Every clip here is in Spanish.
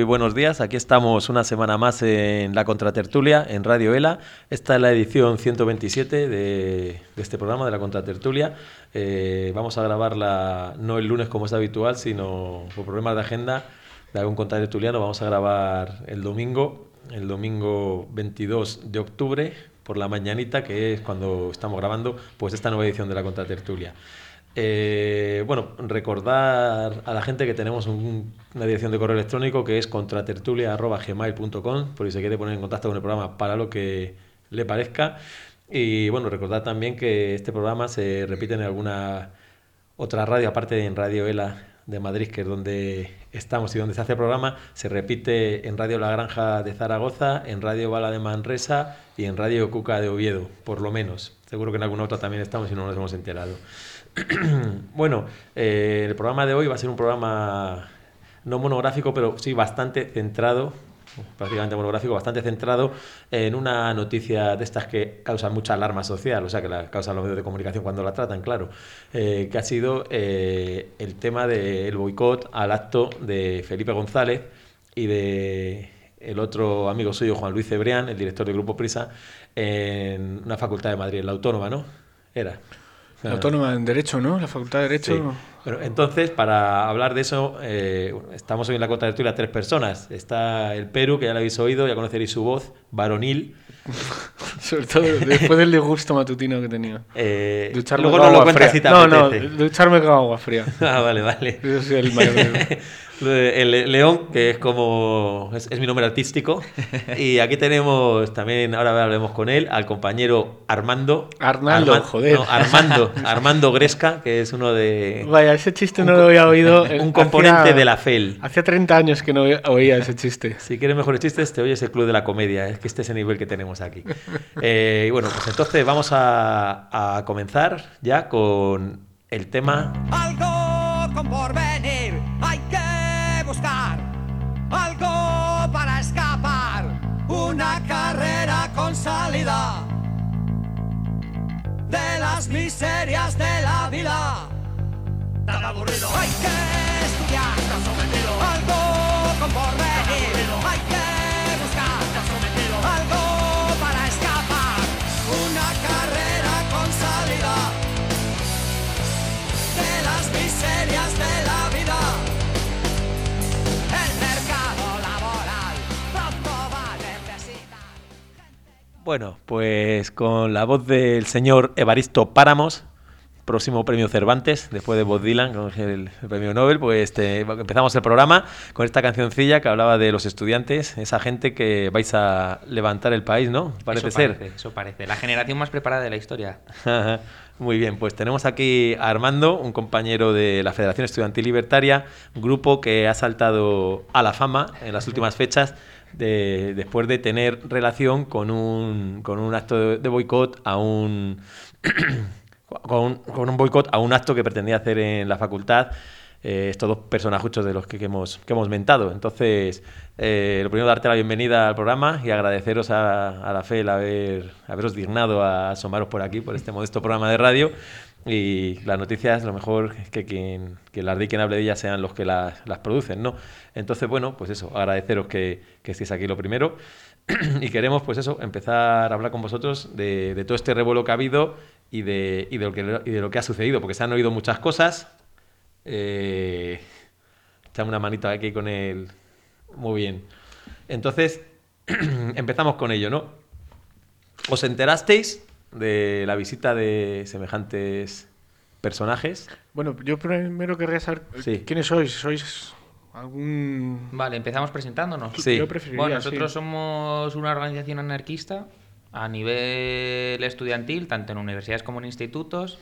buenos días. Aquí estamos una semana más en la Contratertulia, en Radio ELA. Esta es la edición 127 de este programa, de la Contratertulia. Vamos a grabarla no el lunes como es habitual, sino por problemas de agenda de algún contratertuliano. Vamos a grabar el domingo 22 de octubre, por la mañanita, que es cuando estamos grabando pues esta nueva edición de la Contratertulia. Recordar a la gente que tenemos una dirección de correo electrónico que es contratertulia@gmail.com, por si se quiere poner en contacto con el programa para lo que le parezca. Y bueno, recordar también que este programa se repite en alguna otra radio, aparte de en Radio ELA de Madrid, que es donde estamos y donde se hace el programa. Se repite en Radio La Granja de Zaragoza, en Radio Bala de Manresa y en Radio Cuca de Oviedo, por lo menos. Seguro que en alguna otra también estamos y no nos hemos enterado. Bueno, el programa de hoy va a ser un programa no monográfico, pero sí bastante centrado, prácticamente monográfico, bastante centrado en una noticia de estas que causan mucha alarma social, o sea, que la causan los medios de comunicación cuando la tratan, claro, que ha sido el tema del boicot al acto de Felipe González y de el otro amigo suyo, Juan Luis Cebrián, el director del Grupo Prisa, en una facultad de Madrid, en la Autónoma, ¿no? Era... La Autónoma en Derecho, ¿no? La Facultad de Derecho. Sí. Bueno, entonces, para hablar de eso, estamos hoy en la Contratertulia 3 personas. Está el Peru, que ya lo habéis oído, ya conoceréis su voz, varonil. Sobre todo después del disgusto matutino que tenía. Luego no lo cuentas si te apetece. Ducharme con agua fría. Ah, vale. Yo soy el mayor. El León, que es como... Es mi nombre artístico. Y aquí tenemos también, ahora hablaremos con él, al compañero Armando, joder. No, Armando Gresca, que es uno de... Vaya, ese chiste no lo había oído. Un componente de la FEL. Hacía 30 años que no oía ese chiste. Si quieres mejores chistes, te oyes el Club de la Comedia. Es que este es el nivel que tenemos aquí. Y bueno, pues entonces vamos a comenzar ya con el tema... Algo con porvenir hay que buscar, algo para escapar, una carrera con salida de las miserias de la vida. Tan aburrido. Hay que estudiar, tan sometido. Algo con porvenir hay que buscar, tan sometido. Algo para escapar, una carrera con salida de las miserias de la vida. El mercado laboral pronto va a necesitar. Bueno, pues con la voz del señor Evaristo Páramos, próximo premio Cervantes, después de Bob Dylan, con el premio Nobel, pues empezamos el programa con esta cancioncilla que hablaba de los estudiantes, esa gente que vais a levantar el país, ¿no? Eso parece. La generación más preparada de la historia. Muy bien, pues tenemos aquí a Armando, un compañero de la Federación Estudiantil Libertaria, grupo que ha saltado a la fama en las últimas fechas después de tener relación con un acto de boicot a un... con un boicot a un acto que pretendía hacer en la facultad estos dos personajes de los que hemos mentado. Entonces, lo primero, darte la bienvenida al programa y agradeceros a la FEL haberos dignado a asomaros por aquí, por este modesto programa de radio. Y las noticias, lo mejor es que quien las dé y quien hable de ellas sean los que las producen, ¿no? Entonces, bueno, pues eso, agradeceros que estéis aquí lo primero. Y queremos, pues eso, empezar a hablar con vosotros de todo este revuelo que ha habido y de lo que ha sucedido, porque se han oído muchas cosas. Echame una manita aquí con él. Muy bien. Entonces, empezamos con ello, ¿no? ¿Os enterasteis de la visita de semejantes personajes? Bueno, yo primero querría saber quiénes sois. ¿Sois algún...? Vale, empezamos presentándonos. Sí. Yo preferiría, Bueno, nosotros somos una organización anarquista a nivel estudiantil, tanto en universidades como en institutos,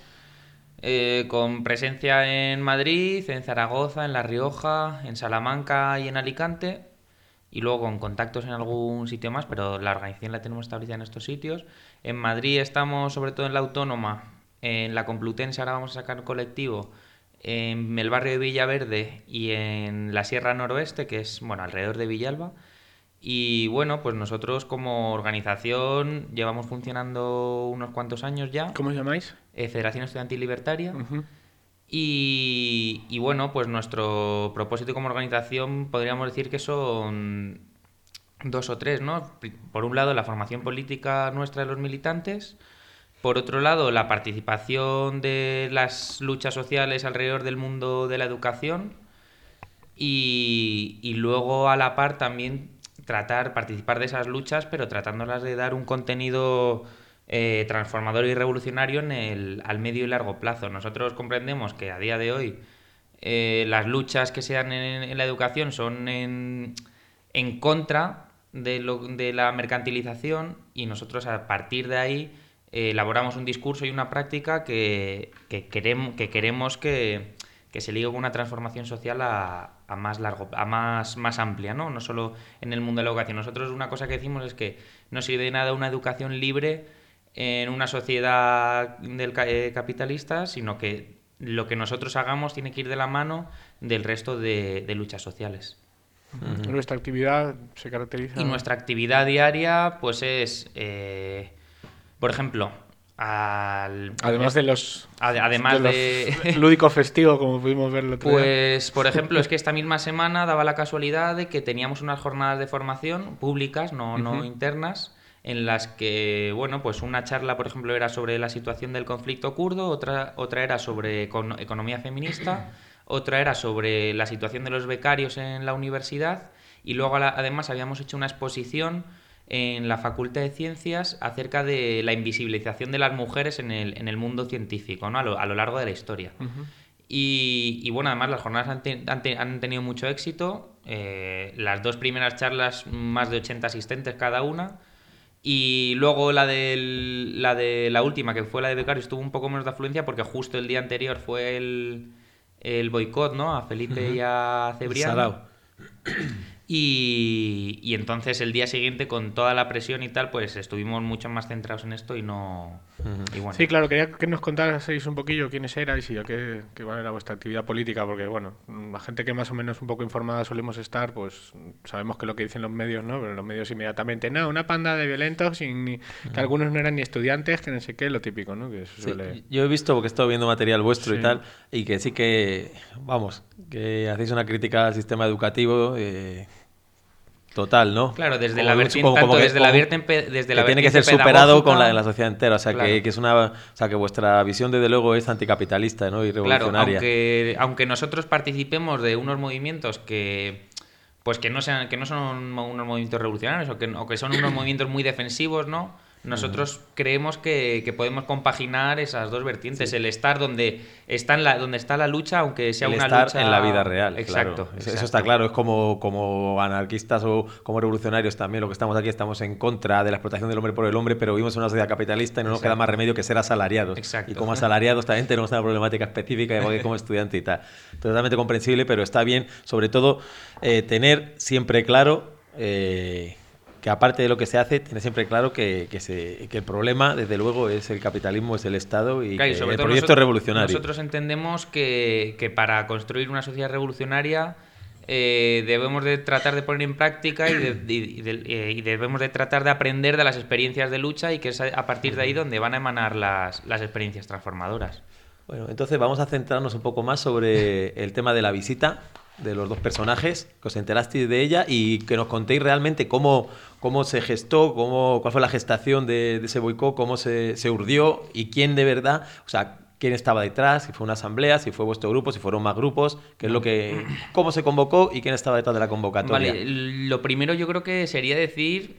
con presencia en Madrid, en Zaragoza, en La Rioja, en Salamanca y en Alicante, y luego con contactos en algún sitio más, pero la organización la tenemos establecida en estos sitios. En Madrid estamos sobre todo en la Autónoma, en la Complutense ahora vamos a sacar colectivo, en el barrio de Villaverde y en la Sierra Noroeste, que es alrededor de Villalba. Y bueno, pues nosotros como organización llevamos funcionando unos cuantos años ya. ¿Cómo os llamáis? Federación Estudiantil Libertaria. Uh-huh. Y bueno, pues nuestro propósito como organización podríamos decir que son 2 o 3, ¿no? Por un lado, la formación política nuestra de los militantes. Por otro lado, la participación de las luchas sociales alrededor del mundo de la educación. Y luego, a la par, también participar de esas luchas, pero tratándolas de dar un contenido transformador y revolucionario al medio y largo plazo. Nosotros comprendemos que a día de hoy las luchas que se dan en la educación son en contra de la mercantilización, y nosotros a partir de ahí elaboramos un discurso y una práctica que queremos que se ligue con una transformación social más amplia, ¿no? No solo en el mundo de la educación. Nosotros una cosa que decimos es que no sirve de nada una educación libre en una sociedad capitalista, sino que lo que nosotros hagamos tiene que ir de la mano del resto de luchas sociales. Nuestra actividad se caracteriza... Y nuestra actividad diaria pues es, por ejemplo... Además de los lúdico festivo, como pudimos ver el otro día. Pues, por ejemplo, es que esta misma semana daba la casualidad de que teníamos unas jornadas de formación públicas, no internas, en las que, bueno, pues una charla, por ejemplo, era sobre la situación del conflicto kurdo, otra era sobre economía feminista, otra era sobre la situación de los becarios en la universidad, y luego además habíamos hecho una exposición en la Facultad de Ciencias acerca de la invisibilización de las mujeres en el mundo científico, ¿no? a lo largo de la historia. Y bueno, además las jornadas han tenido mucho éxito. Las 2 primeras charlas, más de 80 asistentes cada una. Y luego la de la última, que fue la de becarios, tuvo un poco menos de afluencia porque justo el día anterior fue el boicot, ¿no? A Felipe y a Cebrián. Y entonces el día siguiente, con toda la presión y tal, pues estuvimos mucho más centrados en esto y no... Y bueno. Sí, claro, quería que nos contaseis un poquillo quiénes erais y qué era vuestra actividad política, porque bueno, la gente que más o menos un poco informada solemos estar, pues sabemos que lo que dicen los medios, ¿no? Pero los medios inmediatamente, no, una panda de violentos, que algunos no eran ni estudiantes, que no sé qué, lo típico, ¿no? Que eso suele... Sí, yo he visto, porque he estado viendo material vuestro y tal, y que sí que, vamos, que hacéis una crítica al sistema educativo... total, ¿no? Claro, desde la vertiente que tiene que ser superado con la sociedad entera, o sea, claro. que es que vuestra visión desde luego es anticapitalista, ¿no? Y revolucionaria. Claro, aunque nosotros participemos de unos movimientos que no son unos movimientos revolucionarios o que son unos movimientos muy defensivos, ¿no? Nosotros creemos que podemos compaginar esas 2 vertientes, sí. El estar donde está la lucha, aunque sea una lucha en la vida real. Exacto, claro. Exacto. Eso está claro, es como anarquistas o como revolucionarios también. Lo que estamos aquí, estamos en contra de la explotación del hombre por el hombre, pero vivimos en una sociedad capitalista y no nos queda más remedio que ser asalariados. Exacto. Y como asalariados también tenemos una problemática específica, igual que como estudiante y tal. Totalmente comprensible, pero está bien, sobre todo, tener siempre claro... que aparte de lo que se hace, tiene siempre claro que el problema, desde luego, es el capitalismo, es el Estado y, claro, que el proyecto es revolucionario. Nosotros entendemos que para construir una sociedad revolucionaria debemos de tratar de poner en práctica y debemos de tratar de aprender de las experiencias de lucha, y que es a partir de ahí donde van a emanar las experiencias transformadoras. Bueno, entonces vamos a centrarnos un poco más sobre el tema de la visita de los 2 personajes, que os enterasteis de ella y que nos contéis realmente cómo se gestó, cuál fue la gestación de ese boicot, cómo se urdió y quién de verdad, o sea, quién estaba detrás, si fue una asamblea, si fue vuestro grupo, si fueron más grupos, cómo se convocó y quién estaba detrás de la convocatoria. Vale, lo primero yo creo que sería decir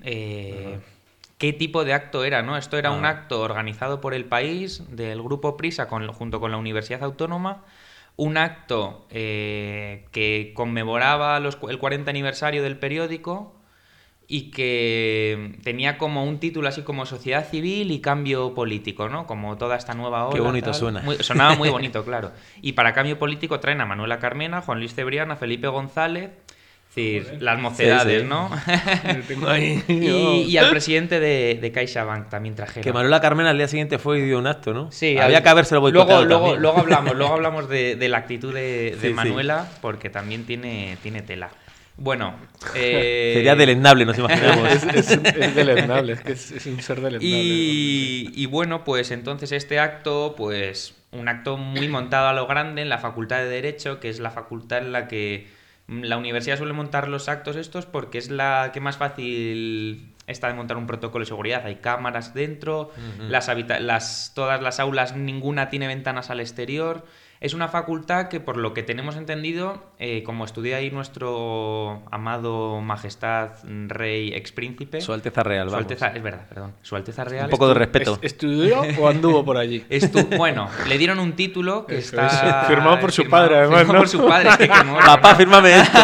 qué tipo de acto era, ¿no? Esto era un acto organizado por el país, del grupo Prisa, junto con la Universidad Autónoma. Un acto que conmemoraba el 40 aniversario del periódico y que tenía como un título así como Sociedad Civil y Cambio Político, ¿no? Como toda esta nueva ola. Qué bonito suena. Sonaba muy bonito, claro. Y para Cambio Político traen a Manuela Carmena, Juan Luis Cebrián, a Felipe González... Es decir, las mocedades, sí. ¿no? Tengo ahí, y al presidente de CaixaBank también trajeron. Que Manuela Carmena al día siguiente fue y dio un acto, ¿no? Sí. Había que habérselo boicoteado también. Luego hablamos de la actitud de Manuela, porque también tiene tela. Bueno, Sería deleznable, nos imaginamos. Es deleznable, es un ser deleznable. y bueno, pues entonces este acto, pues un acto muy montado a lo grande en la Facultad de Derecho, que es la facultad en la que la universidad suele montar los actos estos porque es la que más fácil está de montar un protocolo de seguridad. Hay cámaras dentro, todas las aulas, ninguna tiene ventanas al exterior. Es una facultad que, por lo que tenemos entendido, como estudia ahí nuestro amado majestad, rey, expríncipe... Su Alteza Real, Su vamos. Alteza, es verdad, perdón. Su Alteza Real... Un poco de respeto. ¿Estudió o anduvo por allí? Bueno, le dieron un título que Eso está... es. Firmado por su padre, además, firmado ¿no? por su padre. Es que como- Papá, fírmame esto.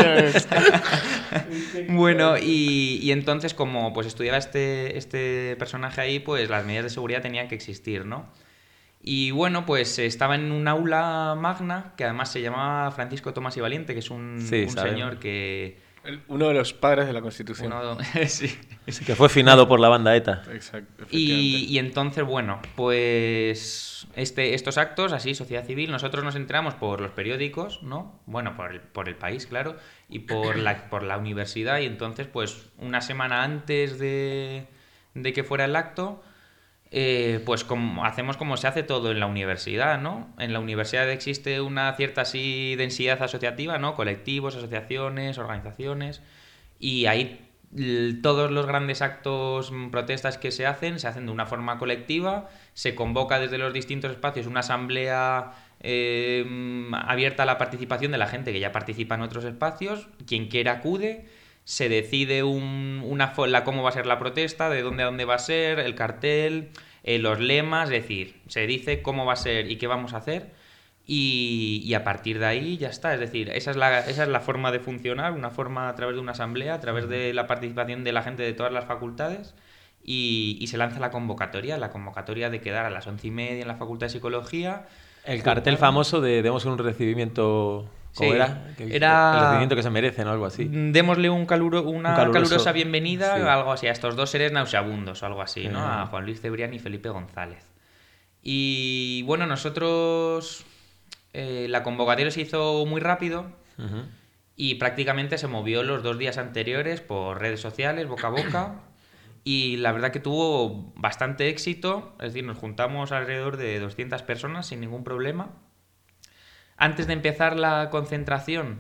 Bueno, y entonces, como pues estudiaba este personaje ahí, pues las medidas de seguridad tenían que existir, ¿no? Y bueno, pues estaba en un aula magna, que además se llamaba Francisco Tomás y Valiente, que es un sabemos. señor que... Uno de los padres de la Constitución. Sí. Sí, que fue finado por la banda ETA. Exacto. Y entonces, bueno, pues estos actos, así, sociedad civil, nosotros nos enteramos por los periódicos, ¿no? Bueno, por el país, claro, y por la universidad, y entonces, pues, una semana antes de que fuera el acto, pues hacemos como se hace todo en la universidad, ¿no? En la universidad existe una cierta así densidad asociativa, ¿no? Colectivos, asociaciones, organizaciones, y ahí todos los grandes actos, protestas que se hacen de una forma colectiva, se convoca desde los distintos espacios una asamblea abierta a la participación de la gente que ya participa en otros espacios, quien quiera acude, se decide cómo va a ser la protesta, de dónde a dónde va a ser, el cartel, los lemas, es decir, se dice cómo va a ser y qué vamos a hacer. Y a partir de ahí ya está. Es decir, esa es la forma de funcionar, una forma a través de una asamblea, a través de la participación de la gente de todas las facultades, y se lanza la convocatoria de quedar a las 11:30 en la Facultad de Psicología. El cartel famoso de demos un recibimiento... ¿Cómo Sí, era? El recibimiento que se merecen o algo así. Démosle una calurosa bienvenida, sí. Algo así, a estos dos seres nauseabundos, o algo así, ¿no? Sí. A Juan Luis Cebrián y Felipe González. Y bueno, nosotros... la convocatoria se hizo muy rápido Ujú. y prácticamente se movió los 2 días anteriores por redes sociales, boca a boca, y la verdad que tuvo bastante éxito. Es decir, nos juntamos alrededor de 200 personas sin ningún problema. Antes de empezar la concentración,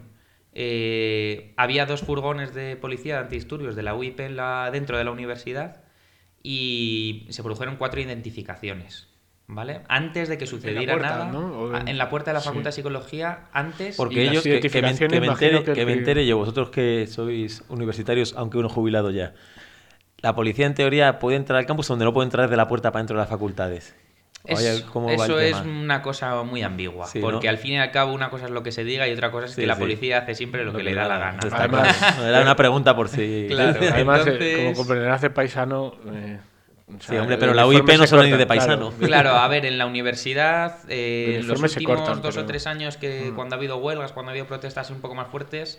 había 2 furgones de policía de antidisturbios de la UIP dentro de la universidad, y se produjeron 4 identificaciones, ¿vale? Antes de que sucediera puerta, nada, ¿no? en la puerta de la Sí. Facultad de Psicología, antes... Porque Y ellos, las identificaciones, imagino que me entere yo, vosotros que sois universitarios, aunque uno jubilado ya, la policía en teoría puede entrar al campus donde no puede entrar desde la puerta para dentro de las facultades. ¿Cómo va el Eso es tema? una cosa muy ambigua, Sí, porque ¿no? al fin y al cabo una cosa es lo que se diga y otra cosa es Sí, que la sí. policía hace siempre lo que le da la gana. Está Además- claro. Era una pregunta por si... Claro. Además, Entonces- como comprenderás de paisano... o Sí, sea, hombre, pero el la uniforme UIP no se solo corta, ni de paisano. Claro, a ver, en la universidad, los uniformes se últimos cortan, 2 o pero- 3 años que cuando ha habido huelgas, cuando ha habido protestas un poco más fuertes,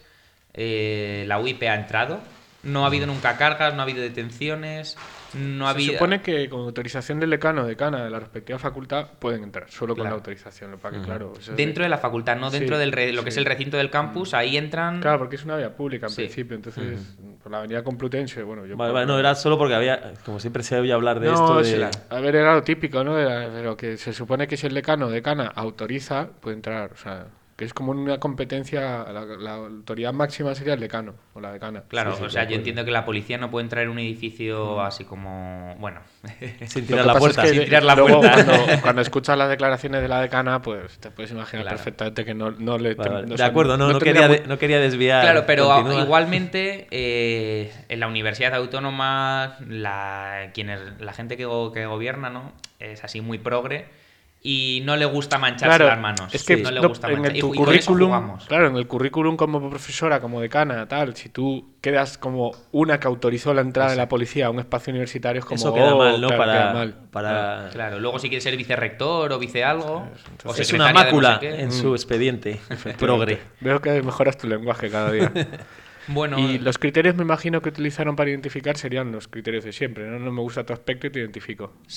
la UIP ha entrado. No ha habido nunca cargas, no ha habido detenciones, no ha Se habido... supone que con autorización del decano o decana de la respectiva facultad pueden entrar, solo con la Claro. autorización. Lo que, claro, eso es Dentro de la facultad, no dentro Sí, lo que es sí. el recinto del campus, ahí entran... Claro, porque es una vía pública en Sí. principio, entonces por la avenida Complutense, bueno, yo... Vale, no, era solo porque había, como siempre se oía hablar de No, esto sí, de... a ver, era lo típico, ¿no? Pero que se supone que si el decano o decana autoriza, puede entrar, o sea... Que es como una competencia, la autoridad máxima sería el decano o la decana. Claro, Sí, sí, o sea, de yo acuerdo. entiendo que la policía no puede entrar en un edificio así como... Bueno, Sin Lo tirar que la pasa puerta. es que Sin tirar la luego puerta. Cuando escuchas las declaraciones de la decana, pues te puedes imaginar Claro. perfectamente que no le... Vale, vale. o De sea, acuerdo, no tendría quería, mu- no quería desviar. claro, pero Continúa. igualmente en la Universidad Autónoma la gente que gobierna, ¿no? Es así muy progre y no le gusta mancharse Claro, las manos. es que no le no, gusta en manchar. tu Y con eso currículum, jugamos. claro, en el currículum como profesora, como decana, tal, si tú quedas como una que autorizó la entrada de la policía a un espacio universitario, es como... Eso queda mal, ¿no? claro, para, queda mal. para... Claro, luego si quieres ser vicerrector o vice algo, o Es secretaria una de no mácula sé qué. en su expediente. Progre. Veo que mejoras tu lenguaje cada día. Bueno, Y los criterios, me imagino, que utilizaron para identificar serían los criterios de siempre, ¿no? No me gusta tu aspecto y te identifico. sí.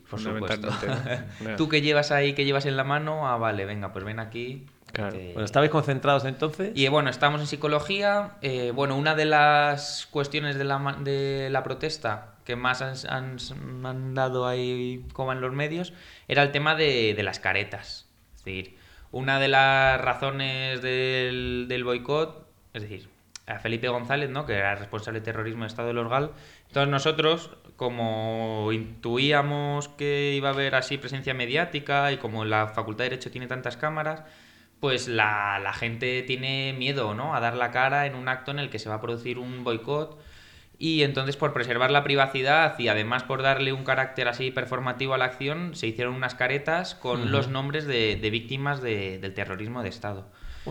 Por supuesto. fundamentalmente. Tú que llevas ahí, que llevas en la mano, vale, venga, pues ven aquí. Claro. Bueno, ¿estabais concentrados entonces? Y bueno, estamos en psicología. Bueno, una de las cuestiones de la protesta que más han dado ahí como en los medios era el tema de las caretas. Es decir, una de las razones del boicot, es decir, a Felipe González, ¿no?, que era responsable de terrorismo de Estado de los GAL. Entonces nosotros, como intuíamos que iba a haber así presencia mediática y como la Facultad de Derecho tiene tantas cámaras, pues la gente tiene miedo, ¿no?, a dar la cara en un acto en el que se va a producir un boicot. Y entonces, por preservar la privacidad y además por darle un carácter así performativo a la acción, se hicieron unas caretas con los nombres de víctimas del terrorismo de Estado.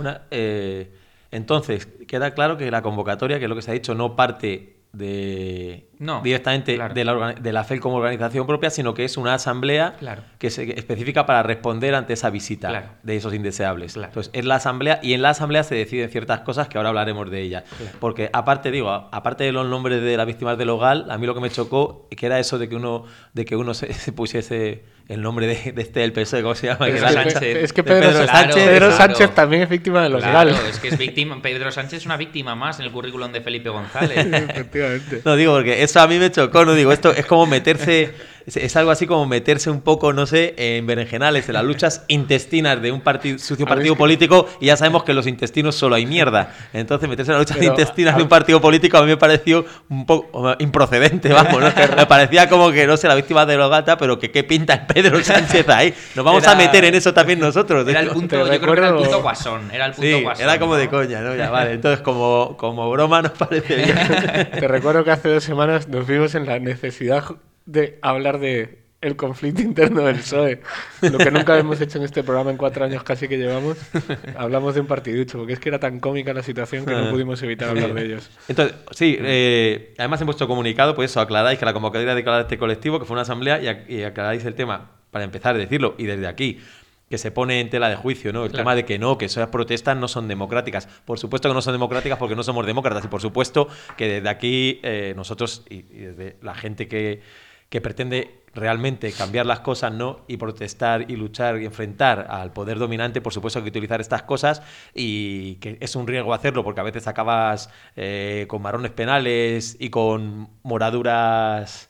Entonces, queda claro que la convocatoria, que es lo que se ha dicho, no parte directamente claro. de la FEL como organización propia, sino que es una asamblea Claro. que se específica para responder ante esa visita Claro. de esos indeseables. Claro. Entonces, es la asamblea y en la asamblea se deciden ciertas cosas que ahora hablaremos de ellas. Claro. Porque aparte de los nombres de las víctimas del hogar, a mí lo que me chocó que era eso de que uno se pusiese el nombre de este del PSOE, ¿cómo se llama? Pedro Sánchez. Es que De Pedro Sánchez. Pedro Claro. Sánchez también es víctima de los Claro, GAL. es que es víctima. Pedro Sánchez es una víctima más en el currículum de Felipe González. Efectivamente. No, digo, porque eso a mí me chocó, no digo, esto es como meterse, es algo así como meterse un poco, no sé, en berenjenales, en las luchas intestinas de un sucio partido político, y ya sabemos que en los intestinos solo hay mierda. Entonces, meterse en las luchas intestinas de un partido político a mí me pareció un poco improcedente, vamos, ¿no? Me parecía como que, no sé, la víctima de Logata, pero que qué pinta el Pedro Sánchez ahí. Nos vamos a meter en eso también nosotros. Era el digo. punto, yo creo que era el punto guasón. Era el punto Sí, guasón, era como ¿no? de coña, ¿no? Ya, vale. Entonces, como broma nos parece bien. Te recuerdo que hace 2 semanas nos vimos en la necesidad de hablar de el conflicto interno del PSOE. Lo que nunca hemos hecho en este programa en 4 años casi que llevamos. Hablamos de un partiducho, porque es que era tan cómica la situación que no pudimos evitar hablar de ellos. Entonces, sí, además en vuestro comunicado, pues eso, aclaráis que la convocatoria de este colectivo, que fue una asamblea, y aclaráis el tema, para empezar a decirlo, y desde aquí, que se pone en tela de juicio, ¿no? El Claro. tema de que esas protestas no son democráticas. Por supuesto que no son democráticas porque no somos demócratas, y por supuesto que desde aquí nosotros y desde la gente que pretende realmente cambiar las cosas, ¿no?, y protestar y luchar y enfrentar al poder dominante, por supuesto que hay que utilizar estas cosas, y que es un riesgo hacerlo porque a veces acabas con marrones penales y con moraduras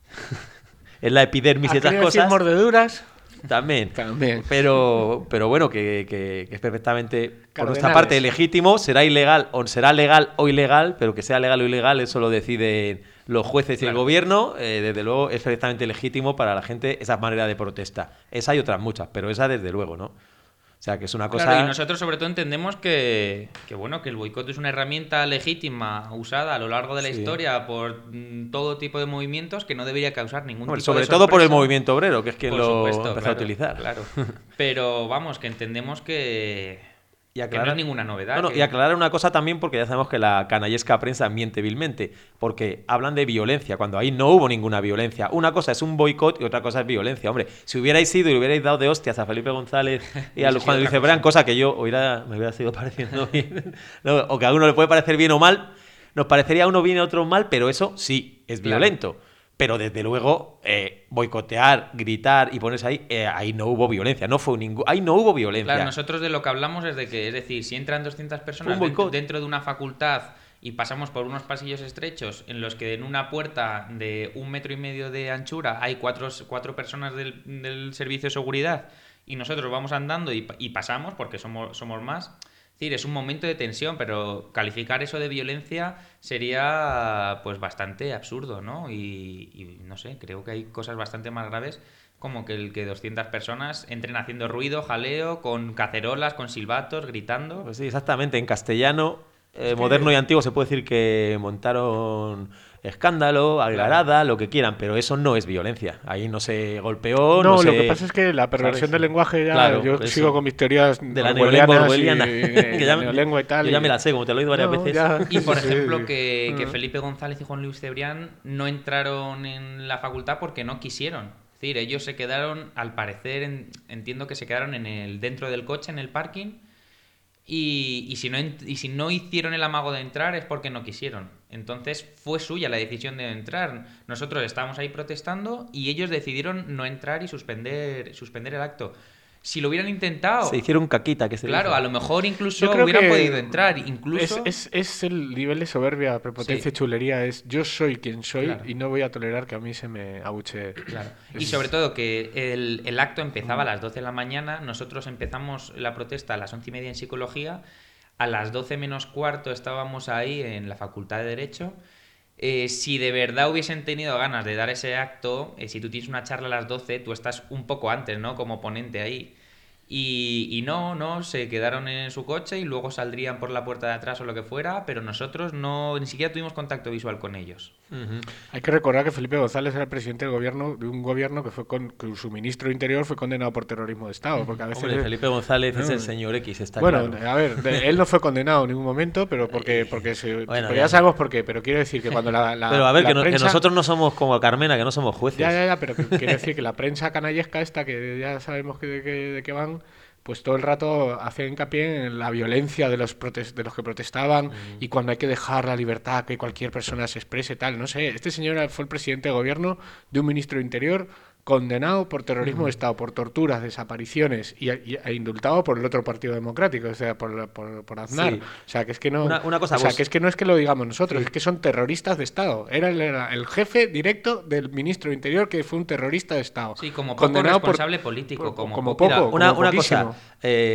en la epidermis y ¿Has estas querido decir cosas. mordeduras? También. También. Pero bueno, que es perfectamente, por nuestra Cardenales. parte, legítimo. Será legal o ilegal, pero que sea legal o ilegal, eso lo deciden los jueces y el Claro. gobierno. Desde luego es perfectamente legítimo para la gente esa manera de protesta. Esa y otras muchas, pero esa desde luego, ¿no? O sea, que es una cosa... Claro, y nosotros sobre todo entendemos que bueno, que el boicot es una herramienta legítima usada a lo largo de la Sí. historia por todo tipo de movimientos que no debería causar ningún Hombre, tipo sobre de todo por el sorpresa. movimiento obrero, que es quien Por lo supuesto, empezó a claro, utilizar. Claro. Pero vamos, que entendemos que no es ninguna novedad. No, que- y aclarar una cosa también, porque ya sabemos que la canallesca prensa miente vilmente, porque hablan de violencia, cuando ahí no hubo ninguna violencia. Una cosa es un boicot y otra cosa es violencia. Hombre, si hubierais ido y le hubierais dado de hostias a Felipe González y a Eso sí, Juan Luis otra Cebrán, cosa. cosa que yo me hubiera sido pareciendo bien, no, o que a uno le puede parecer bien o mal, nos parecería a uno bien y a otro mal, pero eso sí, es Claro. violento. Pero desde luego, boicotear, gritar y ponerse ahí no hubo violencia. Ahí no hubo violencia. Claro, nosotros de lo que hablamos es de que, es decir, si entran 200 personas Fue un boicot. dentro de una facultad y pasamos por unos pasillos estrechos en los que en una puerta de 1,5 metros de anchura hay cuatro personas del servicio de seguridad y nosotros vamos andando y pasamos porque somos más. Es decir, es un momento de tensión, pero calificar eso de violencia sería pues bastante absurdo, ¿no? Y no sé, creo que hay cosas bastante más graves como que 200 personas entren haciendo ruido, jaleo, con cacerolas, con silbatos, gritando. Pues sí, exactamente. En castellano, moderno y antiguo, se puede decir que montaron escándalo, algarada, lo que quieran, pero eso no es violencia. Ahí no se golpeó, No, no se... lo que pasa es que la perversión ¿sabes? del lenguaje ya... Claro, yo eso. sigo con mis teorías de la neolengua orwellianas orwelliana. y ya, la neolengua y tal. yo ya me la sé, como te lo he oído varias No, veces. ya. Y por Sí, ejemplo, sí. que Felipe González y Juan Luis Cebrián no entraron en la facultad porque no quisieron. Es decir, ellos se quedaron, al parecer, entiendo que se quedaron dentro del coche, en el parking, y si no hicieron el amago de entrar es porque no quisieron. Entonces fue suya la decisión de entrar. Nosotros estábamos ahí protestando y ellos decidieron no entrar y suspender el acto. Si lo hubieran intentado... Se hicieron caquita, que se Claro, dice. a lo mejor incluso Yo creo hubieran que podido entrar. Incluso... Es el nivel de soberbia, prepotencia y chulería. Es yo soy quien soy Claro. y no voy a tolerar que a mí se me abuche. Claro. Y sobre todo que el acto empezaba a las 12 de la mañana, nosotros empezamos la protesta a las 11:30 en Psicología, a las 12 menos cuarto estábamos ahí en la Facultad de Derecho. Si de verdad hubiesen tenido ganas de dar ese acto, si tú tienes una charla a las 12, tú estás un poco antes, ¿no? Como ponente ahí. Y no, se quedaron en su coche y luego saldrían por la puerta de atrás o lo que fuera, pero nosotros ni siquiera tuvimos contacto visual con ellos. Ujú. Hay que recordar que Felipe González era el presidente del gobierno de un gobierno que que su ministro de Interior fue condenado por terrorismo de Estado. Porque a veces Hombre, Felipe González es No. el señor X, está bueno, claro. a ver, él no fue condenado en ningún momento, pero porque Bueno, pero ya. ya sabemos por qué. Pero quiero decir que cuando Pero a ver, la que prensa, nosotros no somos como Carmena, que no somos jueces. ya, pero quiero decir que la prensa canallesca esta, que ya sabemos de qué van, pues todo el rato hace hincapié en la violencia de los de los que protestaban y cuando hay que dejar la libertad que cualquier persona se exprese, tal, no sé. Este señor fue el presidente de gobierno de un ministro de Interior condenado por terrorismo de Estado, por torturas, desapariciones e indultado por el otro Partido Democrático, o sea, por Aznar. Sí. O sea, que es que no, Una cosa, o sea, vos- que es que no es que lo digamos nosotros, Sí. es que son terroristas de Estado. Era el jefe directo del ministro de Interior que fue un terrorista de Estado. Sí, como poco Condenado por- responsable político. Como poco. Mira, una poquísimo. cosa.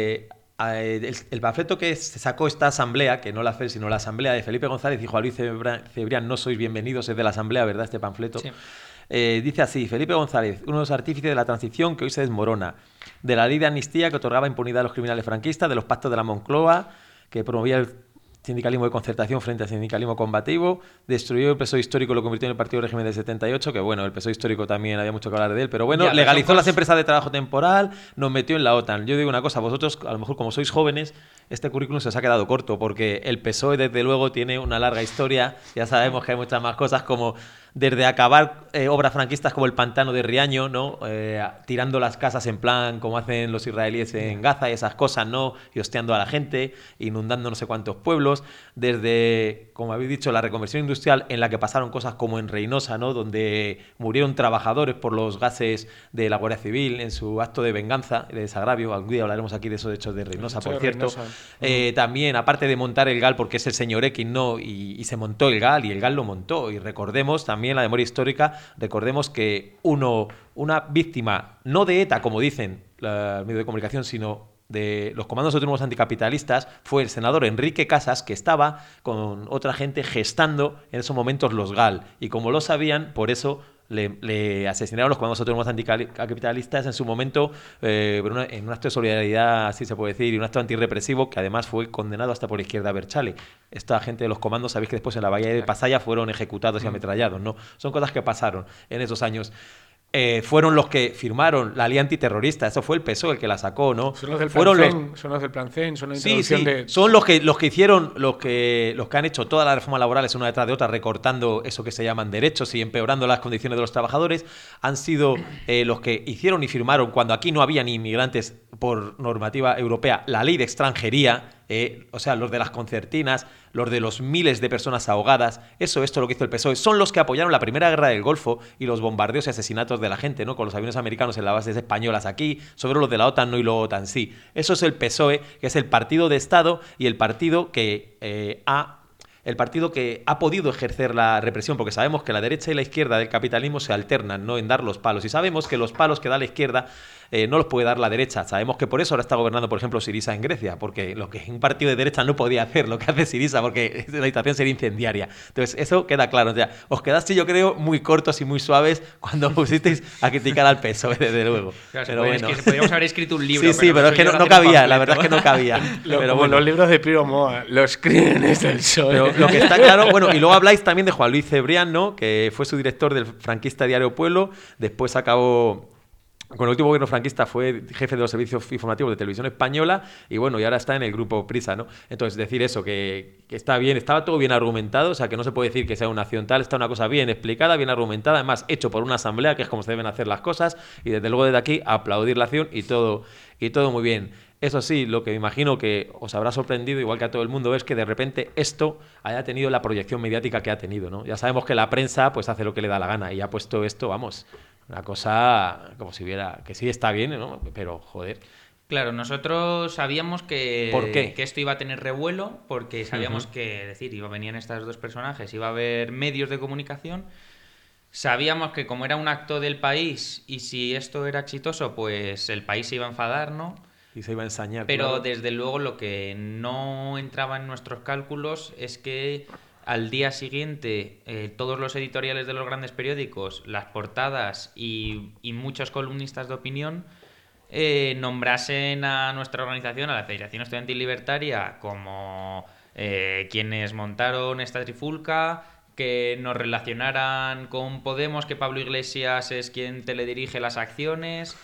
El panfleto que se sacó esta asamblea, que no la FEL, sino la asamblea de Felipe González y Juan Luis Cebrián, no sois bienvenidos, es de la asamblea, ¿verdad? Este panfleto. Sí. Dice así: Felipe González, uno de los artífices de la transición que hoy se desmorona, de la ley de amnistía que otorgaba impunidad a los criminales franquistas, de los pactos de la Moncloa, que promovía el sindicalismo de concertación frente al sindicalismo combativo, destruyó el PSOE histórico y lo convirtió en el partido régimen del 78, que bueno, el PSOE histórico también había mucho que hablar de él, pero bueno, Ya, pero legalizó son las cosas- empresas de trabajo temporal, nos metió en la OTAN. Yo digo una cosa, vosotros a lo mejor como sois jóvenes, este currículum se os ha quedado corto, porque el PSOE desde luego tiene una larga historia, ya sabemos que hay muchas más cosas, como desde acabar obras franquistas como el pantano de Riaño, ¿no? Tirando las casas en plan como hacen los israelíes en Gaza y esas cosas, ¿no? Y hostiando a la gente, inundando no sé cuántos pueblos, desde, como habéis dicho, la reconversión industrial en la que pasaron cosas como en Reynosa, ¿no? Donde murieron trabajadores por los gases de la Guardia Civil en su acto de venganza, de desagravio. Algún día hablaremos aquí de esos hechos de Reynosa, Hecho por de cierto. Reynosa. También, aparte de montar el GAL, porque es el señor X, ¿no? Y se montó el GAL y el GAL lo montó. Y recordemos también la memoria histórica, recordemos que una víctima, no de ETA, como dicen los medios de comunicación, sino de los comandos autónomos anticapitalistas, fue el senador Enrique Casas, que estaba con otra gente gestando en esos momentos los GAL. Y como lo sabían, por eso le asesinaron los comandos autónomos anticapitalistas en su momento, en un acto de solidaridad, así se puede decir, y un acto antirrepresivo que además fue condenado hasta por Izquierda Berchale. Esta gente de los comandos, sabéis que después en la bahía de Pasaya fueron ejecutados y ametrallados, ¿no? Son cosas que pasaron en esos años. Fueron los que firmaron la ley antiterrorista, eso fue el PSOE el que la sacó, ¿no? Son los del Fueron plan los, CEN, son los del plan CEN, son la Sí, introducción sí, de... son los que hicieron, los que han hecho todas las reformas laborales una detrás de otra, recortando eso que se llaman derechos y empeorando las condiciones de los trabajadores, han sido los que hicieron y firmaron, cuando aquí no había ni inmigrantes por normativa europea, la ley de extranjería, o sea, los de las concertinas, los de los miles de personas ahogadas, esto es lo que hizo el PSOE, son los que apoyaron la primera guerra del Golfo y los bombardeos y asesinatos de la gente, ¿no? Con los aviones americanos en las bases españolas aquí, sobre los de la OTAN no y luego OTAN sí. Eso es el PSOE, que es el partido de Estado y el partido que ha podido ejercer la represión, porque sabemos que la derecha y la izquierda del capitalismo se alternan, ¿no?, en dar los palos, y sabemos que los palos que da la izquierda no los puede dar la derecha. Sabemos que por eso ahora está gobernando, por ejemplo, Syriza en Grecia, porque lo que un partido de derecha no podía hacer, lo que hace Syriza, porque la situación sería incendiaria. Entonces, eso queda claro. O sea, os quedasteis, yo creo, muy cortos y muy suaves cuando pusisteis a criticar al PSOE, desde luego. Claro, Pero bueno. podríamos haber escrito un libro. Sí, pero es que no cabía, la verdad es que no cabía. Pero como bueno. los libros de Primo Moa, los crímenes del PSOE. Pero lo que está claro, bueno, y luego habláis también de Juan Luis Cebrián, ¿no?, que fue su director del franquista Diario Pueblo, después acabó con el último gobierno franquista fue jefe de los servicios informativos de Televisión Española y bueno, y ahora está en el grupo Prisa, ¿no? Entonces, decir eso, que está bien, estaba todo bien argumentado, o sea, que no se puede decir que sea una acción tal, está una cosa bien explicada, bien argumentada, además hecho por una asamblea, que es como se deben hacer las cosas, y desde luego desde aquí aplaudir la acción y todo muy bien. Eso sí, lo que me imagino que os habrá sorprendido, igual que a todo el mundo, es que de repente esto haya tenido la proyección mediática que ha tenido, ¿no? Ya sabemos que la prensa pues hace lo que le da la gana y ha puesto esto, vamos, una cosa como si hubiera... que sí está bien, ¿no? Pero, joder... Claro, nosotros sabíamos que, ¿Por qué? que esto iba a tener revuelo, porque sabíamos que, es decir, venían estos dos personajes, iba a haber medios de comunicación. Sabíamos que como era un acto del país y si esto era exitoso, pues el país se iba a enfadar, ¿no? Y se iba a ensañar. Pero claro. desde luego lo que no entraba en nuestros cálculos es que al día siguiente todos los editoriales de los grandes periódicos, las portadas y muchos columnistas de opinión nombrasen a nuestra organización, a la Federación Estudiantil Libertaria, como quienes montaron esta trifulca, que nos relacionaran con Podemos, que Pablo Iglesias es quien teledirige las acciones.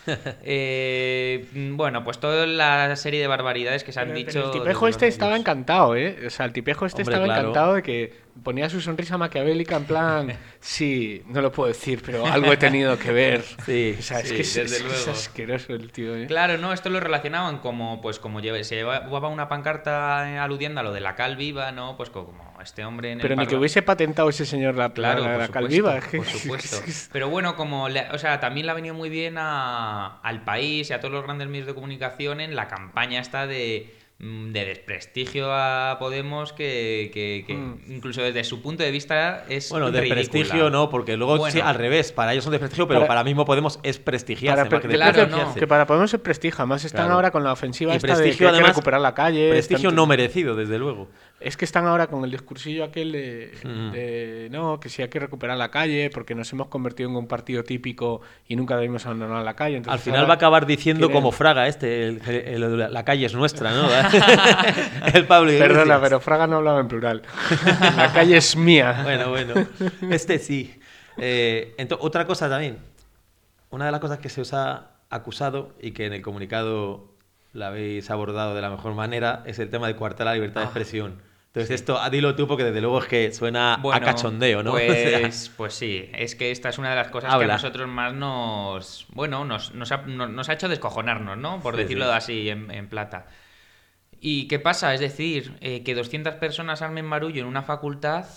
Bueno, pues toda la serie de barbaridades que se han dicho. El tipejo este estaba encantado, ¿eh? O sea, el tipejo este Hombre, estaba claro. encantado de que ponía su sonrisa maquiavélica en plan, sí, no lo puedo decir, pero algo he tenido que ver. Sí, O sea, es sí, que es, desde es luego. asqueroso el tío, ¿eh? Claro, no, esto lo relacionaban como, pues como se llevaba una pancarta aludiendo a lo de la cal viva, ¿no? Pues como este hombre en Pero el ni que hubiese patentado ese señor la Claro, por cal supuesto, viva. Es que, por supuesto. Pero bueno, como o sea, también le ha venido muy bien al país y a todos los grandes medios de comunicación en la campaña esta de desprestigio a Podemos que incluso desde su punto de vista es Bueno, de ridícula. prestigio no, porque luego Bueno. sí, al revés, para ellos son de prestigio, pero para mismo Podemos es prestigiarse más que Claro, desprestigiarse. que para Podemos es prestigio. Además están Claro. ahora con la ofensiva Y esta de que prestigio, hay que además, recuperar la calle. Prestigio están- no merecido, desde luego. Es que están ahora con el discursillo aquel de no, que sí hay que recuperar la calle porque nos hemos convertido en un partido típico y nunca debimos abandonar la calle. Entonces Al final ahora va a acabar diciendo quieren- como Fraga la calle es nuestra, ¿no? El Pablo Iglesias. Perdona, pero Fraga no hablaba en plural. La calle es mía. Bueno, este sí. Otra cosa también. Una de las cosas que se os ha acusado y que en el comunicado la habéis abordado de la mejor manera es el tema de coartar la libertad de expresión. Entonces esto, dilo tú porque desde luego es que suena a cachondeo, ¿no? Pues sí, es que esta es una de las cosas que Habla. a nosotros más nos ha hecho descojonarnos, ¿no? Por Sí, decirlo sí. así en plata. ¿Y qué pasa? Es decir, que 200 personas armen barullo en una facultad,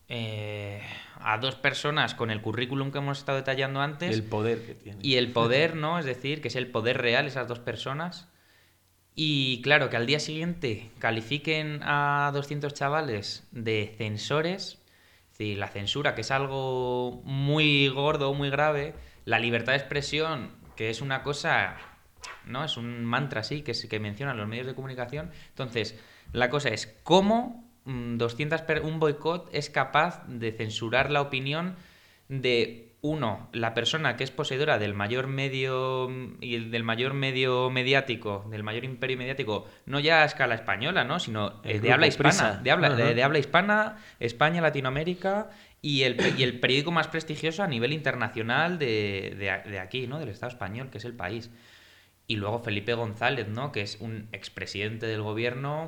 a dos personas con el currículum que hemos estado detallando antes, El poder que tiene. y el poder, ¿no? Es decir, que es el poder real, esas dos personas. Y claro, que al día siguiente califiquen a 200 chavales de censores, es decir, la censura, que es algo muy gordo, muy grave, la libertad de expresión, que es una cosa, ¿no? Es un mantra así que mencionan los medios de comunicación. Entonces, la cosa es cómo un boicot es capaz de censurar la opinión de la persona que es poseedora del mayor medio y del mayor medio mediático, del mayor imperio mediático, no ya a escala española, ¿no? Sino El de habla grupo Prisa. hispana, de habla hispana, España, Latinoamérica y el periódico más prestigioso a nivel internacional de aquí, ¿no? Del Estado español, que es El País. Y luego Felipe González, ¿no? Que es un expresidente del gobierno,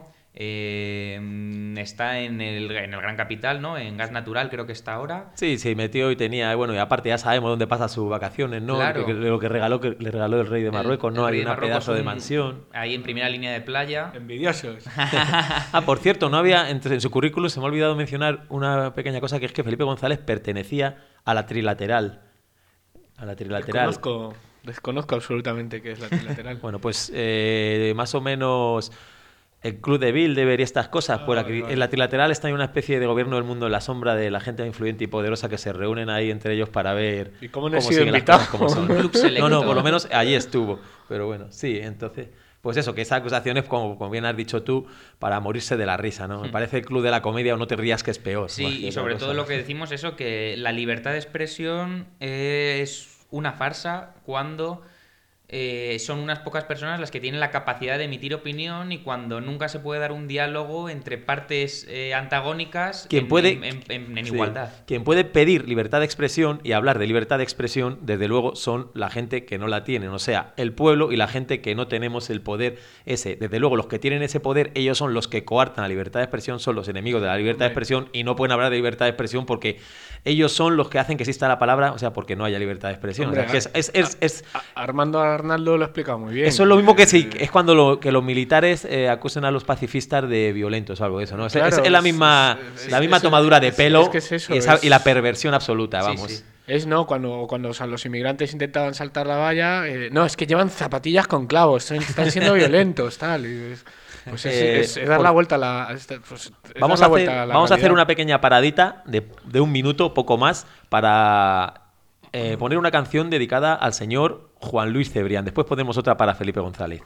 está en el Gran Capital, ¿no? En Gas Natural creo que está ahora. Sí, se metió y tenía, bueno, y aparte ya sabemos dónde pasa sus vacaciones, ¿no? Claro. Lo que le regaló el rey de Marruecos, ¿no? El Hay rey de una Marruecos, pedazo de mansión. Ahí en primera línea de playa. Envidiosos. Por cierto, no había en su currículum se me ha olvidado mencionar una pequeña cosa, que es que Felipe González pertenecía a la Trilateral. A la Trilateral. Desconozco absolutamente qué es la trilateral. Bueno, pues más o menos el Club de Bilderberg y estas cosas. Pues vale. en la Trilateral está en una especie de gobierno del mundo en la sombra de la gente influyente y poderosa que se reúnen ahí entre ellos para ver ¿Y cómo no he sido siguen las invitado? cosas como son. Un club selecto. No, por lo menos allí estuvo. Pero bueno, sí, entonces... Pues eso, que esa acusación es, como bien has dicho tú, para morirse de la risa, ¿no? Me parece el club de la comedia o no te rías que es peor. más Sí, que y otra sobre cosa. todo lo que decimos eso, que la libertad de expresión es una farsa cuando son unas pocas personas las que tienen la capacidad de emitir opinión, y cuando nunca se puede dar un diálogo entre partes antagónicas Quien puede, en sí, igualdad. quien puede pedir libertad de expresión y hablar de libertad de expresión, desde luego, son la gente que no la tiene, o sea, el pueblo y la gente que no tenemos el poder ese. Desde luego, los que tienen ese poder, ellos son los que coartan la libertad de expresión, son los enemigos de la libertad de expresión, y no pueden hablar de libertad de expresión porque ellos son los que hacen que exista la palabra, o sea, porque no haya libertad de expresión. Hombre, o sea, que Armando Arnaldo lo ha explicado muy bien. eso es lo mismo que sí, es cuando que los militares acusan a los pacifistas de violentos o algo de eso, ¿no? Claro, es la misma tomadura de pelo es que es eso, y la perversión absoluta, Sí, vamos. sí. Es no, cuando o sea, los inmigrantes intentaban saltar la valla, no, es que llevan zapatillas con clavos, están siendo violentos, tal. Y pues es dar la vuelta a la. Vamos a hacer una pequeña paradita de un minuto, poco más, para poner una canción dedicada al señor Juan Luis Cebrián. Después ponemos otra para Felipe González.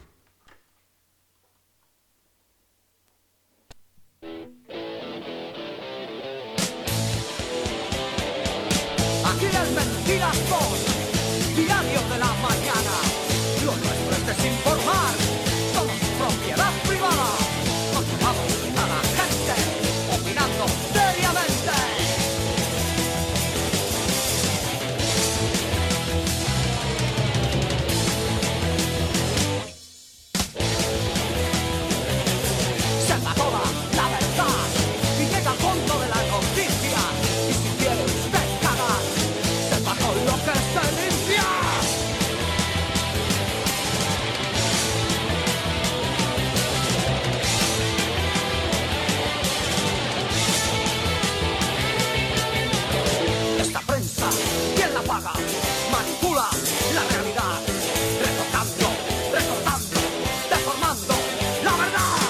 Aquí es Mentiras Post, diario de la mañana. Lo nuestro es desinformar, somos propiedad privada. Controlamos a la gente, opinando seriamente. Se va toda la verdad y llega al fondo de la noticia. Y si quiere usted cagar, sepa con lo que se limpia. Esta prensa, ¿quién la paga? Manipula la realidad, recortando, deformando la verdad.